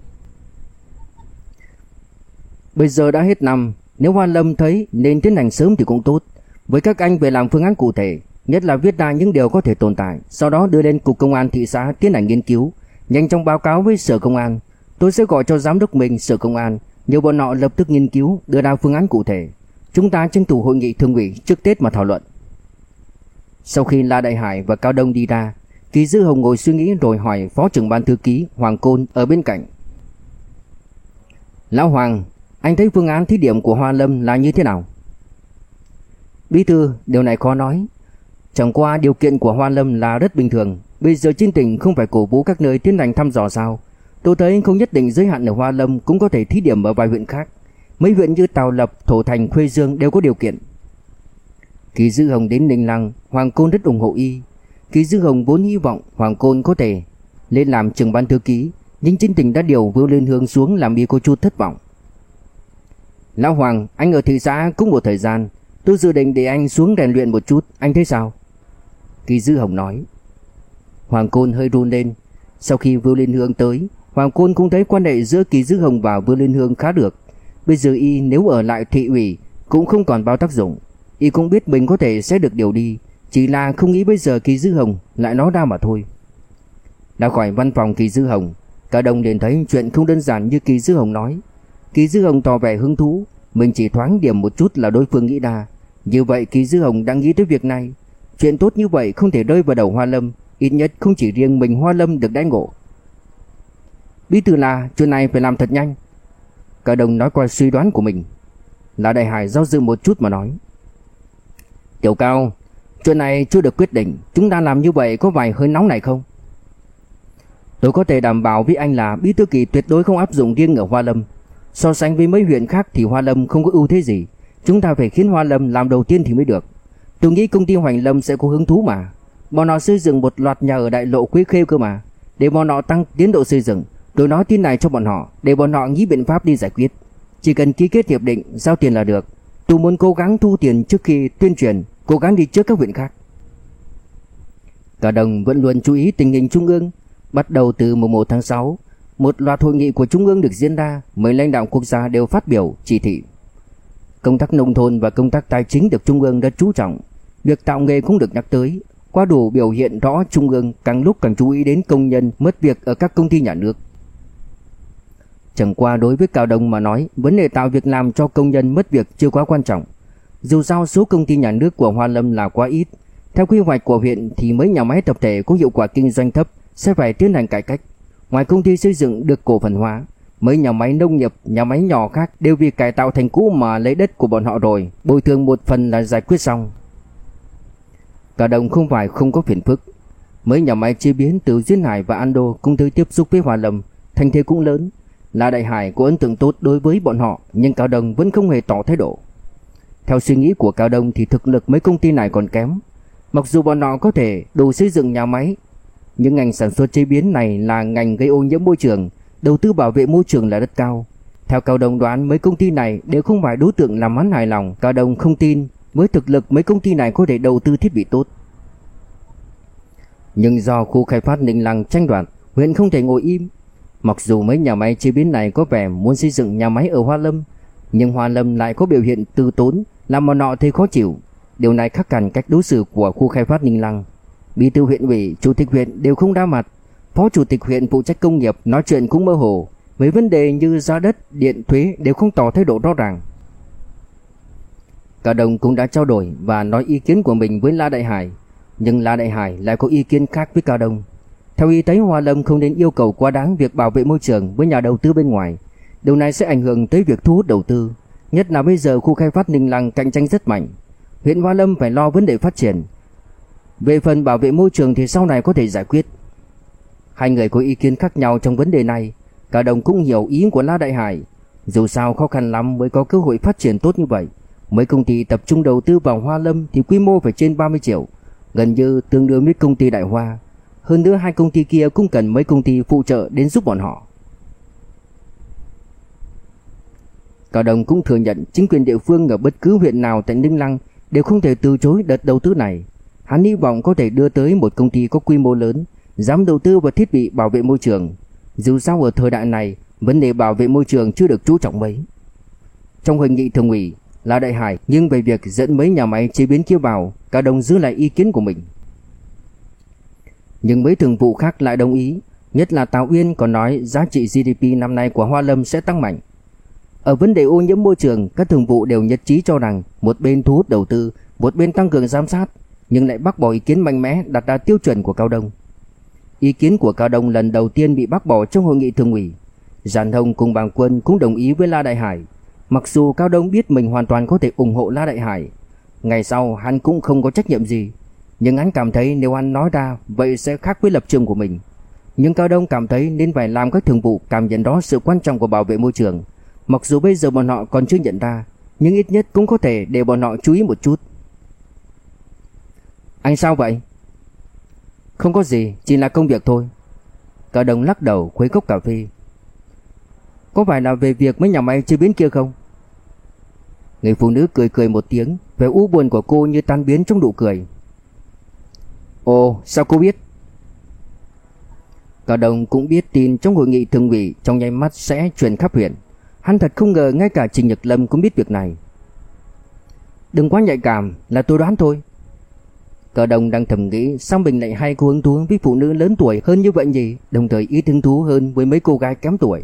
Bây giờ đã hết năm, nếu Hoa Lâm thấy nên tiến hành sớm thì cũng tốt. Với các anh về làm phương án cụ thể, nhất là viết ra những điều có thể tồn tại, sau đó đưa lên Cục Công an thị xã tiến hành nghiên cứu, nhanh chóng báo cáo với Sở Công an. Tôi sẽ gọi cho giám đốc mình Sở Công an, nhờ bọn họ lập tức nghiên cứu, đưa ra phương án cụ thể. Chúng ta tranh thủ hội nghị thường ủy trước Tết mà thảo luận. Sau khi La Đại Hải và Cao Đông đi ra, Kỳ Dư Hồng ngồi suy nghĩ rồi hỏi Phó trưởng ban thư ký Hoàng Côn ở bên cạnh. Lão Hoàng, anh thấy phương án thí điểm của Hoa Lâm là như thế nào? Bí thư, điều này khó nói. Chẳng qua điều kiện của Hoa Lâm là rất bình thường. Bây giờ trên tỉnh không phải cổ vũ các nơi tiến hành thăm dò sao? Tôi thấy không nhất định giới hạn ở Hoa Lâm, cũng có thể thí điểm ở vài huyện khác. Mấy huyện như Tào Lập, Thổ Thành, Khuê Dương đều có điều kiện. Kỳ Dư Hồng đến Ninh Lăng, Hoàng Côn rất ủng hộ y. Kỳ Dư Hồng vốn hy vọng Hoàng Côn có thể lên làm trưởng ban thư ký, nhưng trên tỉnh đã điều Vưu Liên Hương xuống làm y có chút thất vọng. Lão Hoàng, anh ở thị xã cũng một thời gian, tôi dự định để anh xuống rèn luyện một chút, anh thấy sao? Kỳ Dư Hồng nói. Hoàng Côn hơi run lên. Sau khi Vưu Liên Hương tới, Hoàng Côn cũng thấy quan hệ giữa Kỳ Dư Hồng và Vưu Liên Hương khá được. Bây giờ y nếu ở lại thị ủy cũng không còn bao tác dụng. Y cũng biết mình có thể sẽ được điều đi, chỉ là không nghĩ bây giờ Kỳ Dư Hồng lại nói ra mà thôi. Ra khỏi văn phòng Kỳ Dư Hồng, Cao Đông liền thấy chuyện không đơn giản như Kỳ Dư Hồng nói. Kỳ Dư Hồng tỏ vẻ hứng thú, mình chỉ thoáng điểm một chút là đối phương nghĩ ra. Như vậy Kỳ Dư Hồng đang nghĩ tới việc này. Chuyện tốt như vậy không thể rơi vào đầu Hoa Lâm, ít nhất không chỉ riêng mình Hoa Lâm được đãi ngộ. Bí thư là chuyện này phải làm thật nhanh. Cao Đông nói qua suy đoán của mình. La Đại Hải do dự một chút mà nói: Tiểu Cao, chuyện này chưa được quyết định, chúng ta làm như vậy có vài hơi nóng này không? Tôi có thể đảm bảo với anh là Bí thư Kỳ tuyệt đối không áp dụng riêng ở Hoa Lâm. So sánh với mấy huyện khác thì Hoa Lâm không có ưu thế gì. Chúng ta phải khiến Hoa Lâm làm đầu tiên thì mới được. Tôi nghĩ công ty Hoành Lâm sẽ có hứng thú mà. Bọn họ xây dựng một loạt nhà ở đại lộ Quế Khê cơ mà. Để bọn họ tăng tiến độ xây dựng, tôi nói tin này cho bọn họ, để bọn họ nghĩ biện pháp đi giải quyết. Chỉ cần ký kết hiệp định, giao tiền là được. Tôi muốn cố gắng thu tiền trước khi tuyên truyền, cố gắng đi trước các huyện khác. Cao Đông vẫn luôn chú ý tình hình trung ương. Bắt đầu từ mùng 1 tháng 6, một loạt hội nghị của trung ương được diễn ra, mấy lãnh đạo quốc gia đều phát biểu chỉ thị. Công tác nông thôn và công tác tài chính được trung ương rất chú trọng, việc tạo nghề cũng được nhắc tới, qua đủ biểu hiện rõ trung ương càng lúc càng chú ý đến công nhân mất việc ở các công ty nhà nước. Chẳng qua đối với Cao Đông mà nói, vấn đề tạo việc làm cho công nhân mất việc chưa quá quan trọng. Dù sao số công ty nhà nước của Hoa Lâm là quá ít, theo quy hoạch của huyện thì mấy nhà máy tập thể có hiệu quả kinh doanh thấp sẽ phải tiến hành cải cách. Ngoài công ty xây dựng được cổ phần hóa, mấy nhà máy nông nghiệp, nhà máy nhỏ khác đều vì cải tạo thành cũ mà lấy đất của bọn họ rồi, bồi thường một phần là giải quyết xong. Cao Đông không phải không có phiền phức. Mấy nhà máy chế biến từ Duyên Hải và Ando cũng tới tiếp xúc với Hoa Lâm, thành thế cũng lớn. La Đại Hải có ấn tượng tốt đối với bọn họ, nhưng Cao Đông vẫn không hề tỏ thái độ. Theo suy nghĩ của Cao Đông thì thực lực mấy công ty này còn kém. Mặc dù bọn họ có thể đủ xây dựng nhà máy, nhưng ngành sản xuất chế biến này là ngành gây ô nhiễm môi trường, đầu tư bảo vệ môi trường là rất cao. Theo Cao Đông đoán mấy công ty này đều không phải đối tượng làm hắn hài lòng. Cao Đông không tin với thực lực mấy công ty này có thể đầu tư thiết bị tốt. Nhưng do khu khai phát Ninh Lăng tranh đoạt, huyện không thể ngồi im. Mặc dù mấy nhà máy chế biến này có vẻ muốn xây dựng nhà máy ở Hoa Lâm, nhưng Hoa Lâm lại có biểu hiện từ tốn, làm bọn họ thấy khó chịu. Điều này khác hẳn cách đối xử của khu khai phát Ninh Lăng. Bí thư huyện ủy, chủ tịch huyện đều không ra mặt. Phó chủ tịch huyện phụ trách công nghiệp nói chuyện cũng mơ hồ. Mấy vấn đề như giá đất, điện, thuế đều không tỏ thái độ rõ ràng. Cao Đông cũng đã trao đổi và nói ý kiến của mình với La Đại Hải, nhưng La Đại Hải lại có ý kiến khác với Cao Đông. Theo ý thấy Hoa Lâm không nên yêu cầu quá đáng việc bảo vệ môi trường với nhà đầu tư bên ngoài. Điều này sẽ ảnh hưởng tới việc thu hút đầu tư, nhất là bây giờ khu khai phát Ninh Lăng cạnh tranh rất mạnh. Huyện Hoa Lâm phải lo vấn đề phát triển. Về phần bảo vệ môi trường thì sau này có thể giải quyết. Hai người có ý kiến khác nhau trong vấn đề này. Cao Đông cũng hiểu ý của La Đại Hải. Dù sao khó khăn lắm mới có cơ hội phát triển tốt như vậy. Mấy công ty tập trung đầu tư vào Hoa Lâm thì quy mô phải trên 30 triệu, gần như tương đương với công ty Đại Hoa. Hơn nữa hai công ty kia cũng cần mấy công ty phụ trợ đến giúp bọn họ. Cao Đông cũng thừa nhận chính quyền địa phương ở bất cứ huyện nào tại Ninh Lăng đều không thể từ chối đợt đầu tư này. Hắn hy vọng có thể đưa tới một công ty có quy mô lớn, dám đầu tư vào thiết bị bảo vệ môi trường. Dù sao ở thời đại này, vấn đề bảo vệ môi trường chưa được chú trọng mấy. Trong hội nghị thường ủy, La Đại Hải nhưng về việc dẫn mấy nhà máy chế biến kia vào, Cao Đông giữ lại ý kiến của mình. Nhưng mấy thường vụ khác lại đồng ý, nhất là Tào Uyên còn nói giá trị GDP năm nay của Hoa Lâm sẽ tăng mạnh. Ở vấn đề ô nhiễm môi trường, các thường vụ đều nhất trí cho rằng một bên thu hút đầu tư, một bên tăng cường giám sát, nhưng lại bác bỏ ý kiến mạnh mẽ đặt ra tiêu chuẩn của Cao Đông. Ý kiến của Cao Đông lần đầu tiên bị bác bỏ trong hội nghị thường ủy. Giản Hồng cùng Bàng Quân cũng đồng ý với La Đại Hải. Mặc dù Cao Đông biết mình hoàn toàn có thể ủng hộ La Đại Hải, ngày sau hắn cũng không có trách nhiệm gì, nhưng hắn cảm thấy nếu hắn nói ra vậy sẽ khác với lập trường của mình. Nhưng Cao Đông cảm thấy nên phải làm các thường vụ cảm nhận đó sự quan trọng của bảo vệ môi trường. Mặc dù bây giờ bọn họ còn chưa nhận ra, nhưng ít nhất cũng có thể để bọn họ chú ý một chút. Anh sao vậy? Không có gì, chỉ là công việc thôi. Cao Đông lắc đầu khuấy cốc cà phê. Có phải là về việc mấy nhà máy chế biến kia không? Người phụ nữ cười cười một tiếng, vẻ u buồn của cô như tan biến trong nụ cười. Ồ, sao cô biết? Cao Đông cũng biết tin trong hội nghị thường ủy trong nháy mắt sẽ truyền khắp huyện. Hắn thật không ngờ ngay cả Trình Nhật Lâm cũng biết việc này. Đừng quá nhạy cảm, là tôi đoán thôi. Cờ Đồng đang thầm nghĩ sao mình lại hay có hứng thú với phụ nữ lớn tuổi hơn như vậy nhỉ, đồng thời ít hứng thú hơn với mấy cô gái kém tuổi.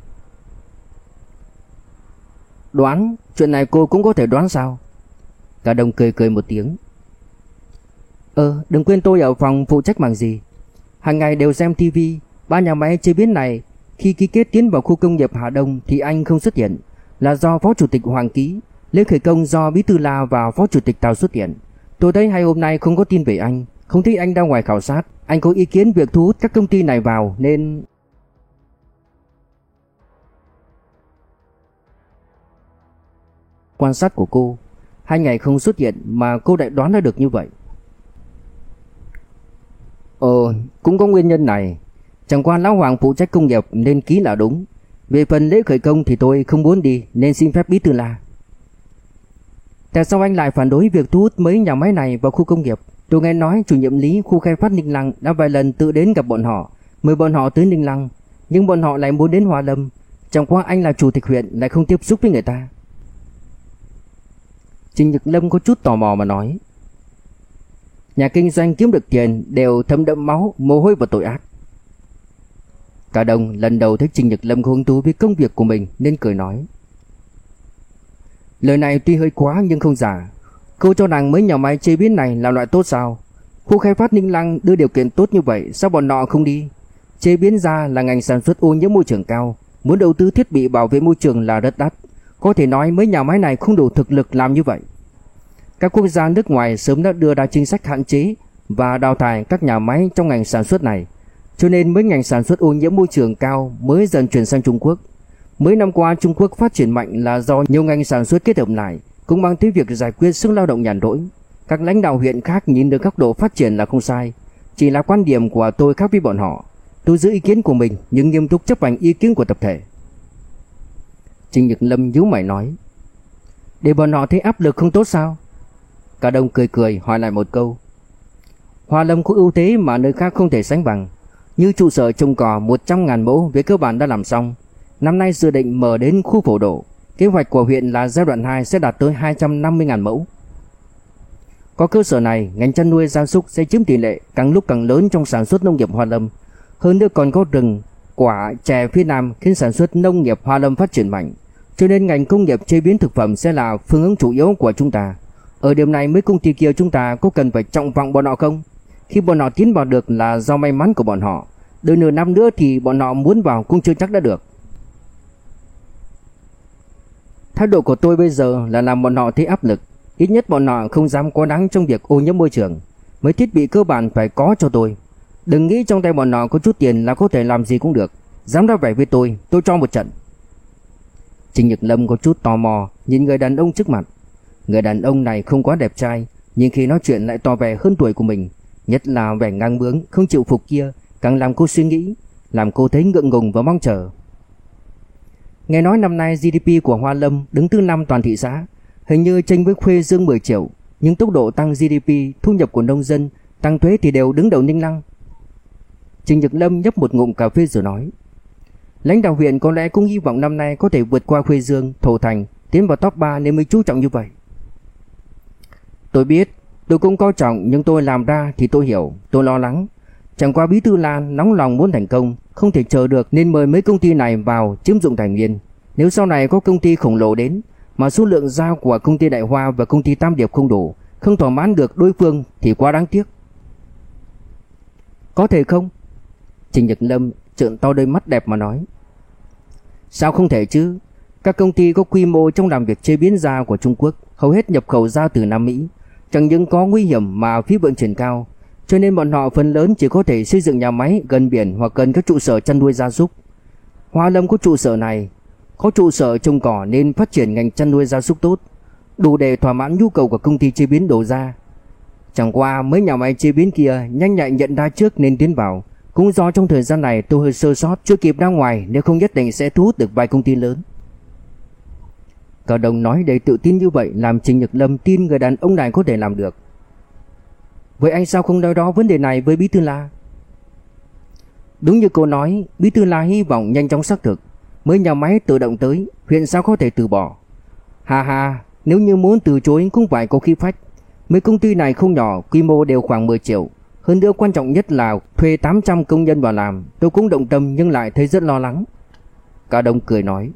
Đoán? Chuyện này cô cũng có thể đoán sao? Cờ Đồng cười cười một tiếng. Đừng quên tôi ở phòng phụ trách mảng gì. Hàng ngày đều xem tivi. Ba nhà máy chế biến này khi ký kết tiến vào khu công nghiệp Hà Đông thì anh không xuất hiện, là do Phó Chủ tịch Hoàng ký. Lễ khởi công do Bí thư La và Phó Chủ tịch Tào xuất hiện. Tôi thấy hai hôm nay không có tin về anh, không thấy anh ra ngoài khảo sát. Anh có ý kiến việc thu hút các công ty này vào nên... Quan sát của cô, 2 ngày không xuất hiện mà cô đã đoán ra được như vậy. Cũng có nguyên nhân này. Chẳng qua lão Hoàng phụ trách công nghiệp nên ký là đúng. Về phần lễ khởi công thì tôi không muốn đi nên xin phép Bí thư La. Tại sao anh lại phản đối việc thu hút mấy nhà máy này vào khu công nghiệp? Tôi nghe nói chủ nhiệm lý khu khai phát Ninh Lăng đã vài lần tự đến gặp bọn họ, mời bọn họ tới Ninh Lăng, nhưng bọn họ lại muốn đến Hoa Lâm. Chẳng qua anh là chủ tịch huyện lại không tiếp xúc với người ta. Trình Nhật Lâm có chút tò mò mà nói. Nhà kinh doanh kiếm được tiền đều thấm đẫm máu, mồ hôi và tội ác. Cả Đồng lần đầu thấy Trình Nhật Lâm có hứng thú với công việc của mình nên cười nói. Lời này tuy hơi quá nhưng không giả. Cô cho rằng mấy nhà máy chế biến này là loại tốt sao? Khu khai phát Ninh Lăng đưa điều kiện tốt như vậy, sao bọn họ không đi? Chế biến ra là ngành sản xuất ô nhiễm môi trường cao, muốn đầu tư thiết bị bảo vệ môi trường là rất đắt. Có thể nói mấy nhà máy này không đủ thực lực làm như vậy. Các quốc gia nước ngoài sớm đã đưa ra chính sách hạn chế và đào thải các nhà máy trong ngành sản xuất này, cho nên mấy ngành sản xuất ô nhiễm môi trường cao mới dần chuyển sang Trung Quốc. Mấy năm qua Trung Quốc phát triển mạnh là do nhiều ngành sản xuất kết hợp lại, cũng mang tới việc giải quyết sức lao động nhàn rỗi. Các lãnh đạo huyện khác nhìn được góc độ phát triển là không sai, chỉ là quan điểm của tôi khác với bọn họ. Tôi giữ ý kiến của mình nhưng nghiêm túc chấp hành ý kiến của tập thể. Trình Nhật Lâm nhíu mày nói. Để bọn họ thấy áp lực không tốt sao? Cả Đông cười cười hỏi lại một câu. Hoa Lâm có ưu thế mà nơi khác không thể sánh bằng. Như trụ sở trồng cỏ 100.000 mẫu về cơ bản đã làm xong. Năm nay dự định mở đến khu phổ độ. Kế hoạch của huyện là giai đoạn 2 sẽ đạt tới 250.000 mẫu. Có cơ sở này, ngành chăn nuôi gia súc sẽ chiếm tỷ lệ càng lúc càng lớn trong sản xuất nông nghiệp Hoa Lâm. Hơn nữa còn có rừng, quả, chè phía Nam khiến sản xuất nông nghiệp Hoa Lâm phát triển mạnh. Cho nên ngành công nghiệp chế biến thực phẩm sẽ là phương hướng chủ yếu của chúng ta. Ở điểm này mấy công ty kia chúng ta có cần phải trọng vọng bọn họ không? Khi bọn họ tiến vào được là do may mắn của bọn họ. Đợi nửa năm nữa thì bọn họ muốn vào cũng chưa chắc đã được. Thái độ của tôi bây giờ là làm bọn họ thấy áp lực. Ít nhất bọn họ không dám quá đáng trong việc ô nhiễm môi trường. Mấy thiết bị cơ bản phải có cho tôi. Đừng nghĩ trong tay bọn họ có chút tiền là có thể làm gì cũng được. Dám ra vẻ với tôi cho một trận. Trình Nhật Lâm có chút tò mò nhìn người đàn ông trước mặt. Người đàn ông này không quá đẹp trai, nhưng khi nói chuyện lại tỏ vẻ hơn tuổi của mình, nhất là vẻ ngang bướng, không chịu phục kia, càng làm cô suy nghĩ, làm cô thấy ngượng ngùng và mong chờ. Nghe nói năm nay GDP của Hoa Lâm đứng thứ 5 toàn thị xã, hình như chênh với Khuê Dương 10 triệu, nhưng tốc độ tăng GDP, thu nhập của nông dân, tăng thuế thì đều đứng đầu Ninh Lăng. Trình Nhật Lâm nhấp một ngụm cà phê rồi nói, lãnh đạo huyện có lẽ cũng hy vọng năm nay có thể vượt qua Khuê Dương, Thổ Thành, tiến vào top 3 nên mới chú trọng như vậy. Tôi biết, tôi cũng coi trọng nhưng tôi làm ra thì tôi hiểu, tôi lo lắng. Chẳng qua Bí thư Lan nóng lòng muốn thành công, không thể chờ được nên mời mấy công ty này vào chiếm dụng tài nguyên. Nếu sau này có công ty khổng lồ đến mà số lượng giao của công ty Đại Hoa và công ty Tam Điệp không đủ, không thỏa mãn được đối phương thì quá đáng tiếc. Có thể không? Trình Nhật Lâm trợn to đôi mắt đẹp mà nói. Sao không thể chứ? Các công ty có quy mô trong làm việc chế biến da của Trung Quốc hầu hết nhập khẩu da từ Nam Mỹ, chẳng những có nguy hiểm mà phí vận chuyển cao, cho nên bọn họ phần lớn chỉ có thể xây dựng nhà máy gần biển hoặc gần các trụ sở chăn nuôi gia súc. Hoa Lâm có trụ sở này, có trụ sở trồng cỏ nên phát triển ngành chăn nuôi gia súc tốt, đủ để thỏa mãn nhu cầu của công ty chế biến đồ da. Chẳng qua mấy nhà máy chế biến kia nhanh nhạy nhận ra trước nên tiến vào. Cũng do trong thời gian này tôi hơi sơ sót, chưa kịp ra ngoài, nếu không nhất định sẽ thu hút được vài công ty lớn. Cao Đông nói đầy tự tin như vậy làm Trình Nhật Lâm tin người đàn ông này có thể làm được. Vậy anh sao không nói đó vấn đề này với Bí thư La? Đúng như cô nói, Bí thư La hy vọng nhanh chóng xác thực. mới nhà máy tự động tới, huyện sao có thể từ bỏ. Hà hà, nếu như muốn từ chối cũng phải có khí phách. Mấy công ty này không nhỏ, quy mô đều khoảng 10 triệu. Hơn nữa quan trọng nhất là thuê 800 công nhân vào làm. Tôi cũng động tâm nhưng lại thấy rất lo lắng. Cao Đông cười nói.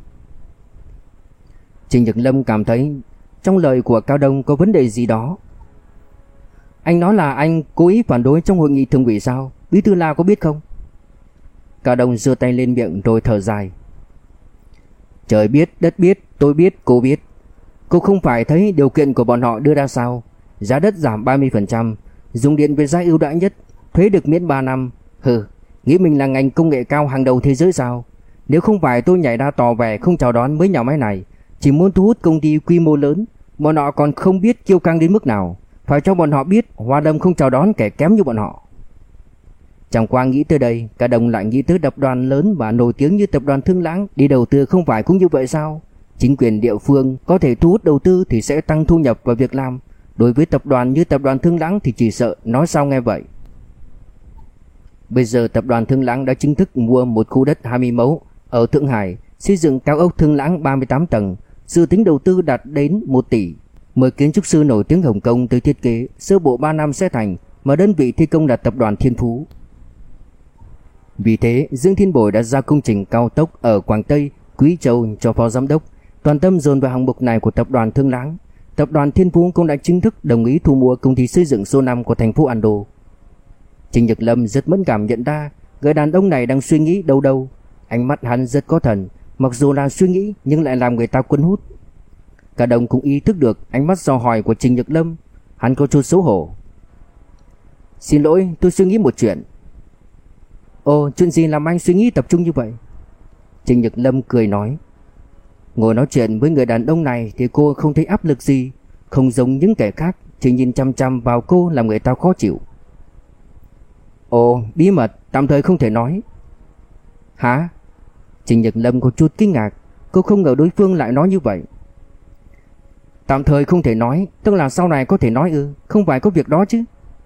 Trình Nhật Lâm cảm thấy trong lời của Cao Đông có vấn đề gì đó. Anh nói là anh cố ý phản đối trong hội nghị thường ủy sao? Bí thư La có biết không? Cao Đông giơ tay lên miệng rồi thở dài. Trời biết, đất biết, tôi biết, cô biết. Cô không phải thấy điều kiện của bọn họ đưa ra sao? Giá đất giảm 30%, dùng điện với giá ưu đãi nhất, thuế được miễn 3 năm. Hừ, nghĩ mình là ngành công nghệ cao hàng đầu thế giới sao? Nếu không phải tôi nhảy ra tỏ vẻ không chào đón mấy nhà máy này, chỉ muốn thu hút công ty quy mô lớn, bọn họ còn không biết kiêu căng đến mức nào. Phải cho bọn họ biết Hoa Lâm không chào đón kẻ kém như bọn họ. Chẳng qua nghĩ tới đây, Cả Đồng lại nghĩ tới tập đoàn lớn và nổi tiếng như tập đoàn Thương Lãng đi đầu tư không phải cũng như vậy sao? Chính quyền địa phương có thể thu hút đầu tư thì sẽ tăng thu nhập và việc làm. Đối với tập đoàn như tập đoàn Thương Lãng thì chỉ sợ nói sao nghe vậy. Bây giờ tập đoàn Thương Lãng đã chính thức mua một khu đất 20 mẫu ở Thượng Hải, xây dựng cao ốc Thương Lãng 38 tầng, dự tính đầu tư đạt đến 1 tỷ. Mời kiến trúc sư nổi tiếng Hồng Kông tới thiết kế, sơ bộ 3 năm sẽ thành, mà đơn vị thi công là tập đoàn Thiên Phú. Vì thế, Dương Thiên Bồi đã giao công trình cao tốc ở Quảng Tây, Quý Châu cho phó giám đốc, toàn tâm dồn vào hạng mục này của tập đoàn Thương Lãng. Tập đoàn Thiên Phú cũng đã chính thức đồng ý thu mua công ty xây dựng số 5 của thành phố Ando. Trình Nhật Lâm rất mẫn cảm nhận ra người đàn ông này đang suy nghĩ đâu đâu. Ánh mắt hắn rất có thần, mặc dù là suy nghĩ nhưng lại làm người ta cuốn hút. Cả Đồng cũng ý thức được ánh mắt dò hỏi của Trình Nhật Lâm, hắn có chút xấu hổ. Xin lỗi, tôi suy nghĩ một chuyện. Ồ, chuyện gì làm anh suy nghĩ tập trung như vậy? Trình Nhật Lâm cười nói. Ngồi nói chuyện với người đàn ông này thì cô không thấy áp lực gì, không giống những kẻ khác chỉ nhìn chăm chăm vào cô làm người ta khó chịu. Ồ, bí mật tạm thời không thể nói. Hả? Trình Nhật Lâm có chút kinh ngạc, cô không ngờ đối phương lại nói như vậy. Tạm thời không thể nói, tức là sau này có thể nói ư? Không phải có việc đó chứ?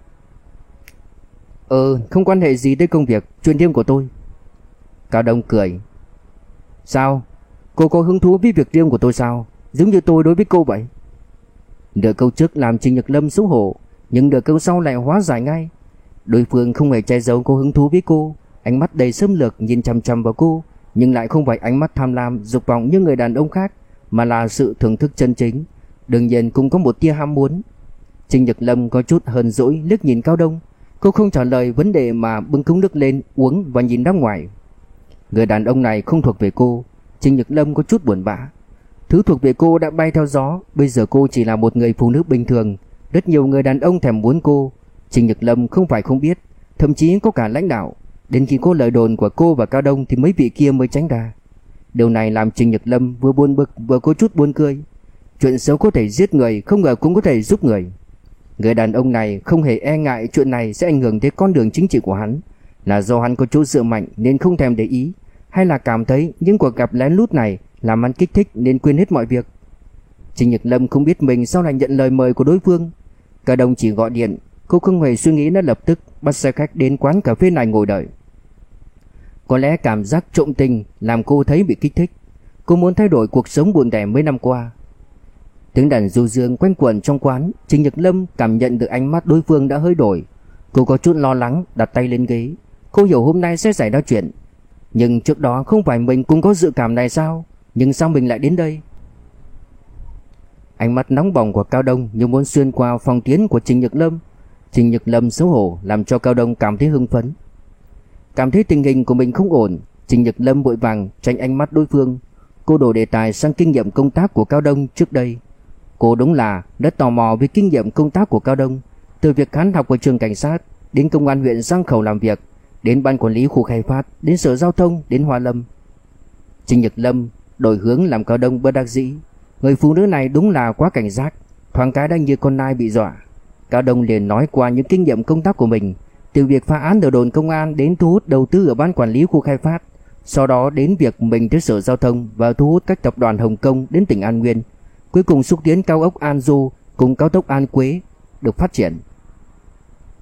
Không quan hệ gì tới công việc, chuyện riêng của tôi. Cao Đông cười. Sao? Cô có hứng thú với việc riêng của tôi sao? Giống như tôi đối với cô vậy. Nửa câu trước làm Trình Nhật Lâm xấu hổ, nhưng nửa câu sau lại hóa giải ngay. Đối phương không hề che giấu có hứng thú với cô, ánh mắt đầy xâm lược nhìn chằm chằm vào cô, nhưng lại không phải ánh mắt tham lam, dục vọng như người đàn ông khác, mà là sự thưởng thức chân chính. Đương nhiên cũng có một tia ham muốn. Trình Nhật Lâm có chút hờn dỗi liếc nhìn Cao Đông. Cô không trả lời vấn đề mà bưng cốc nước lên uống và nhìn ra ngoài. Người đàn ông này không thuộc về cô. Trình Nhật Lâm có chút buồn bã. Thứ thuộc về cô đã bay theo gió. Bây giờ cô chỉ là một người phụ nữ bình thường. Rất nhiều người đàn ông thèm muốn cô. Trình Nhật Lâm không phải không biết, thậm chí có cả lãnh đạo. Đến khi có lời đồn của cô và Cao Đông thì mấy vị kia mới tránh ra. Điều này làm Trình Nhật Lâm vừa buồn bực vừa có chút buồn cười. Chuyện xấu có thể giết người, không ngờ cũng có thể giúp người. Người đàn ông này không hề e ngại chuyện này sẽ ảnh hưởng tới con đường chính trị của hắn. Là do hắn có chỗ dựa mạnh nên không thèm để ý, hay là cảm thấy những cuộc gặp lén lút này làm hắn kích thích nên quên hết mọi việc. Trình Nhật Lâm không biết mình sau này nhận lời mời của đối phương. Cả Đồng chỉ gọi điện, cô không hề suy nghĩ, đã lập tức bắt xe khách đến quán cà phê này ngồi đợi. Có lẽ cảm giác trộm tình làm cô thấy bị kích thích. Cô muốn thay đổi cuộc sống buồn tẻ mấy năm qua. Tiếng đàn du dương quanh quẩn trong quán. Trình Nhật Lâm cảm nhận được ánh mắt đối phương đã hơi đổi. Cô có chút lo lắng đặt tay lên ghế. Cô hiểu hôm nay sẽ xảy ra chuyện, nhưng trước đó không phải mình cũng có dự cảm này sao? Nhưng sao mình lại đến đây? Ánh mắt nóng bỏng của Cao Đông như muốn xuyên qua phòng tiến của Trình Nhật Lâm. Trình Nhật Lâm xấu hổ làm cho Cao Đông cảm thấy hưng phấn. Cảm thấy tình hình của mình không ổn, Trình Nhật Lâm vội vàng tránh ánh mắt đối phương. Cô đổi đề tài sang kinh nghiệm công tác của Cao Đông trước đây. Cô đúng là rất tò mò về kinh nghiệm công tác của Cao Đông, từ việc hắn học ở trường cảnh sát, đến công an huyện Giang Khẩu làm việc, đến ban quản lý khu khai phát, đến sở giao thông, đến Hoa Lâm. Trình Nhật Lâm đổi hướng làm Cao Đông bất đắc dĩ. Người phụ nữ này đúng là quá cảnh giác, thoáng cái đã như con nai bị dọa. Cao Đông liền nói qua những kinh nghiệm công tác của mình, từ việc phá án ở đồn công an đến thu hút đầu tư ở ban quản lý khu khai phát, sau đó đến việc mình tới sở giao thông và thu hút các tập đoàn Hồng Kông đến tỉnh An Nguyên, cuối cùng xúc tiến cao ốc An Du cùng cao tốc An Quế được phát triển.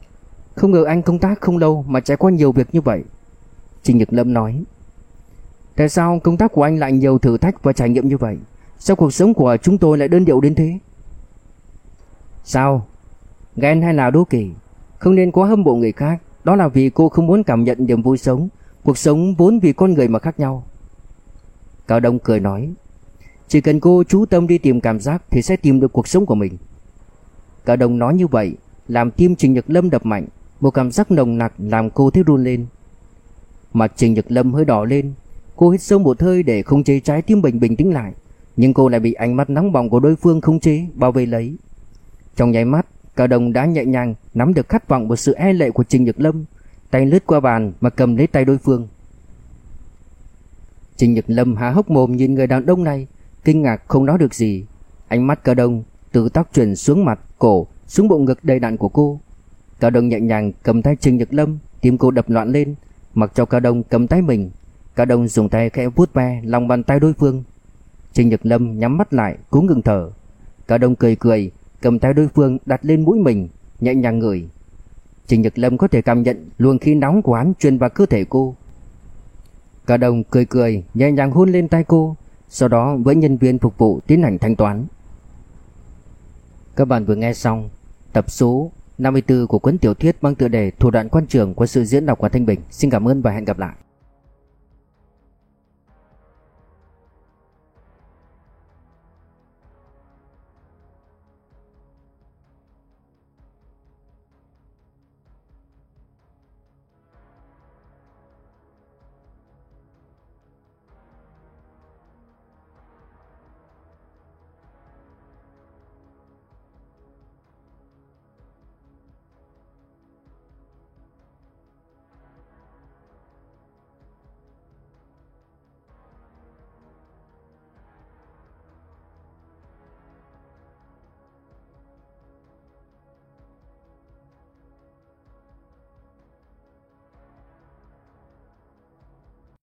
Không ngờ anh công tác không lâu mà trải qua nhiều việc như vậy, Trình Nhật Lâm nói. Tại sao công tác của anh lại nhiều thử thách và trải nghiệm như vậy? Sao cuộc sống của chúng tôi lại đơn điệu đến thế? Sao? Ghen hay là đố kỵ? Không nên quá hâm mộ người khác. Đó là vì cô không muốn cảm nhận niềm vui sống. Cuộc sống vốn vì con người mà khác nhau. Cao Đông cười nói, chỉ cần cô chú tâm đi tìm cảm giác thì sẽ tìm được cuộc sống của mình. Cao Đông nói như vậy làm tim Trình Nhật Lâm đập mạnh. Một cảm giác nồng nặc làm cô thấy run lên. Mặt Trình Nhật Lâm hơi đỏ lên. Cô hít sâu một hơi để khống chế trái tim mình bình tĩnh lại. Nhưng cô lại bị ánh mắt nóng bỏng của đối phương khống chế, bao vây lấy. Trong nháy mắt, Cao Đông đã nhẹ nhàng nắm được khát vọng và sự e lệ của Trình Nhật Lâm. Tay lướt qua bàn mà cầm lấy tay đối phương. Trình Nhật Lâm há hốc mồm nhìn người đàn ông này, kinh ngạc không nói được gì. Ánh mắt Cao Đông từ tóc chuyển xuống mặt, cổ, xuống bộ ngực đầy đặn của cô. Cao Đông nhẹ nhàng cầm tay Trình Nhật Lâm, tim cô đập loạn lên, mặc cho Cao Đông cầm tay mình. Cao Đông dùng tay khẽ vuốt ve lòng bàn tay đối phương. Trình Nhật Lâm nhắm mắt lại, cố ngừng thở. Cao Đông cười cười, cầm tay đối phương đặt lên mũi mình, nhẹ nhàng ngửi. Trình Nhật Lâm có thể cảm nhận luồng khí nóng của hắn truyền vào cơ thể cô. Cao Đông cười cười, nhẹ nhàng hôn lên tay cô, sau đó với nhân viên phục vụ tiến hành thanh toán. Các bạn vừa nghe xong tập số 54 của cuốn tiểu thuyết mang tựa đề Thủ đoạn quan trường của sự diễn đọc của Thanh Bình. Xin cảm ơn và hẹn gặp lại.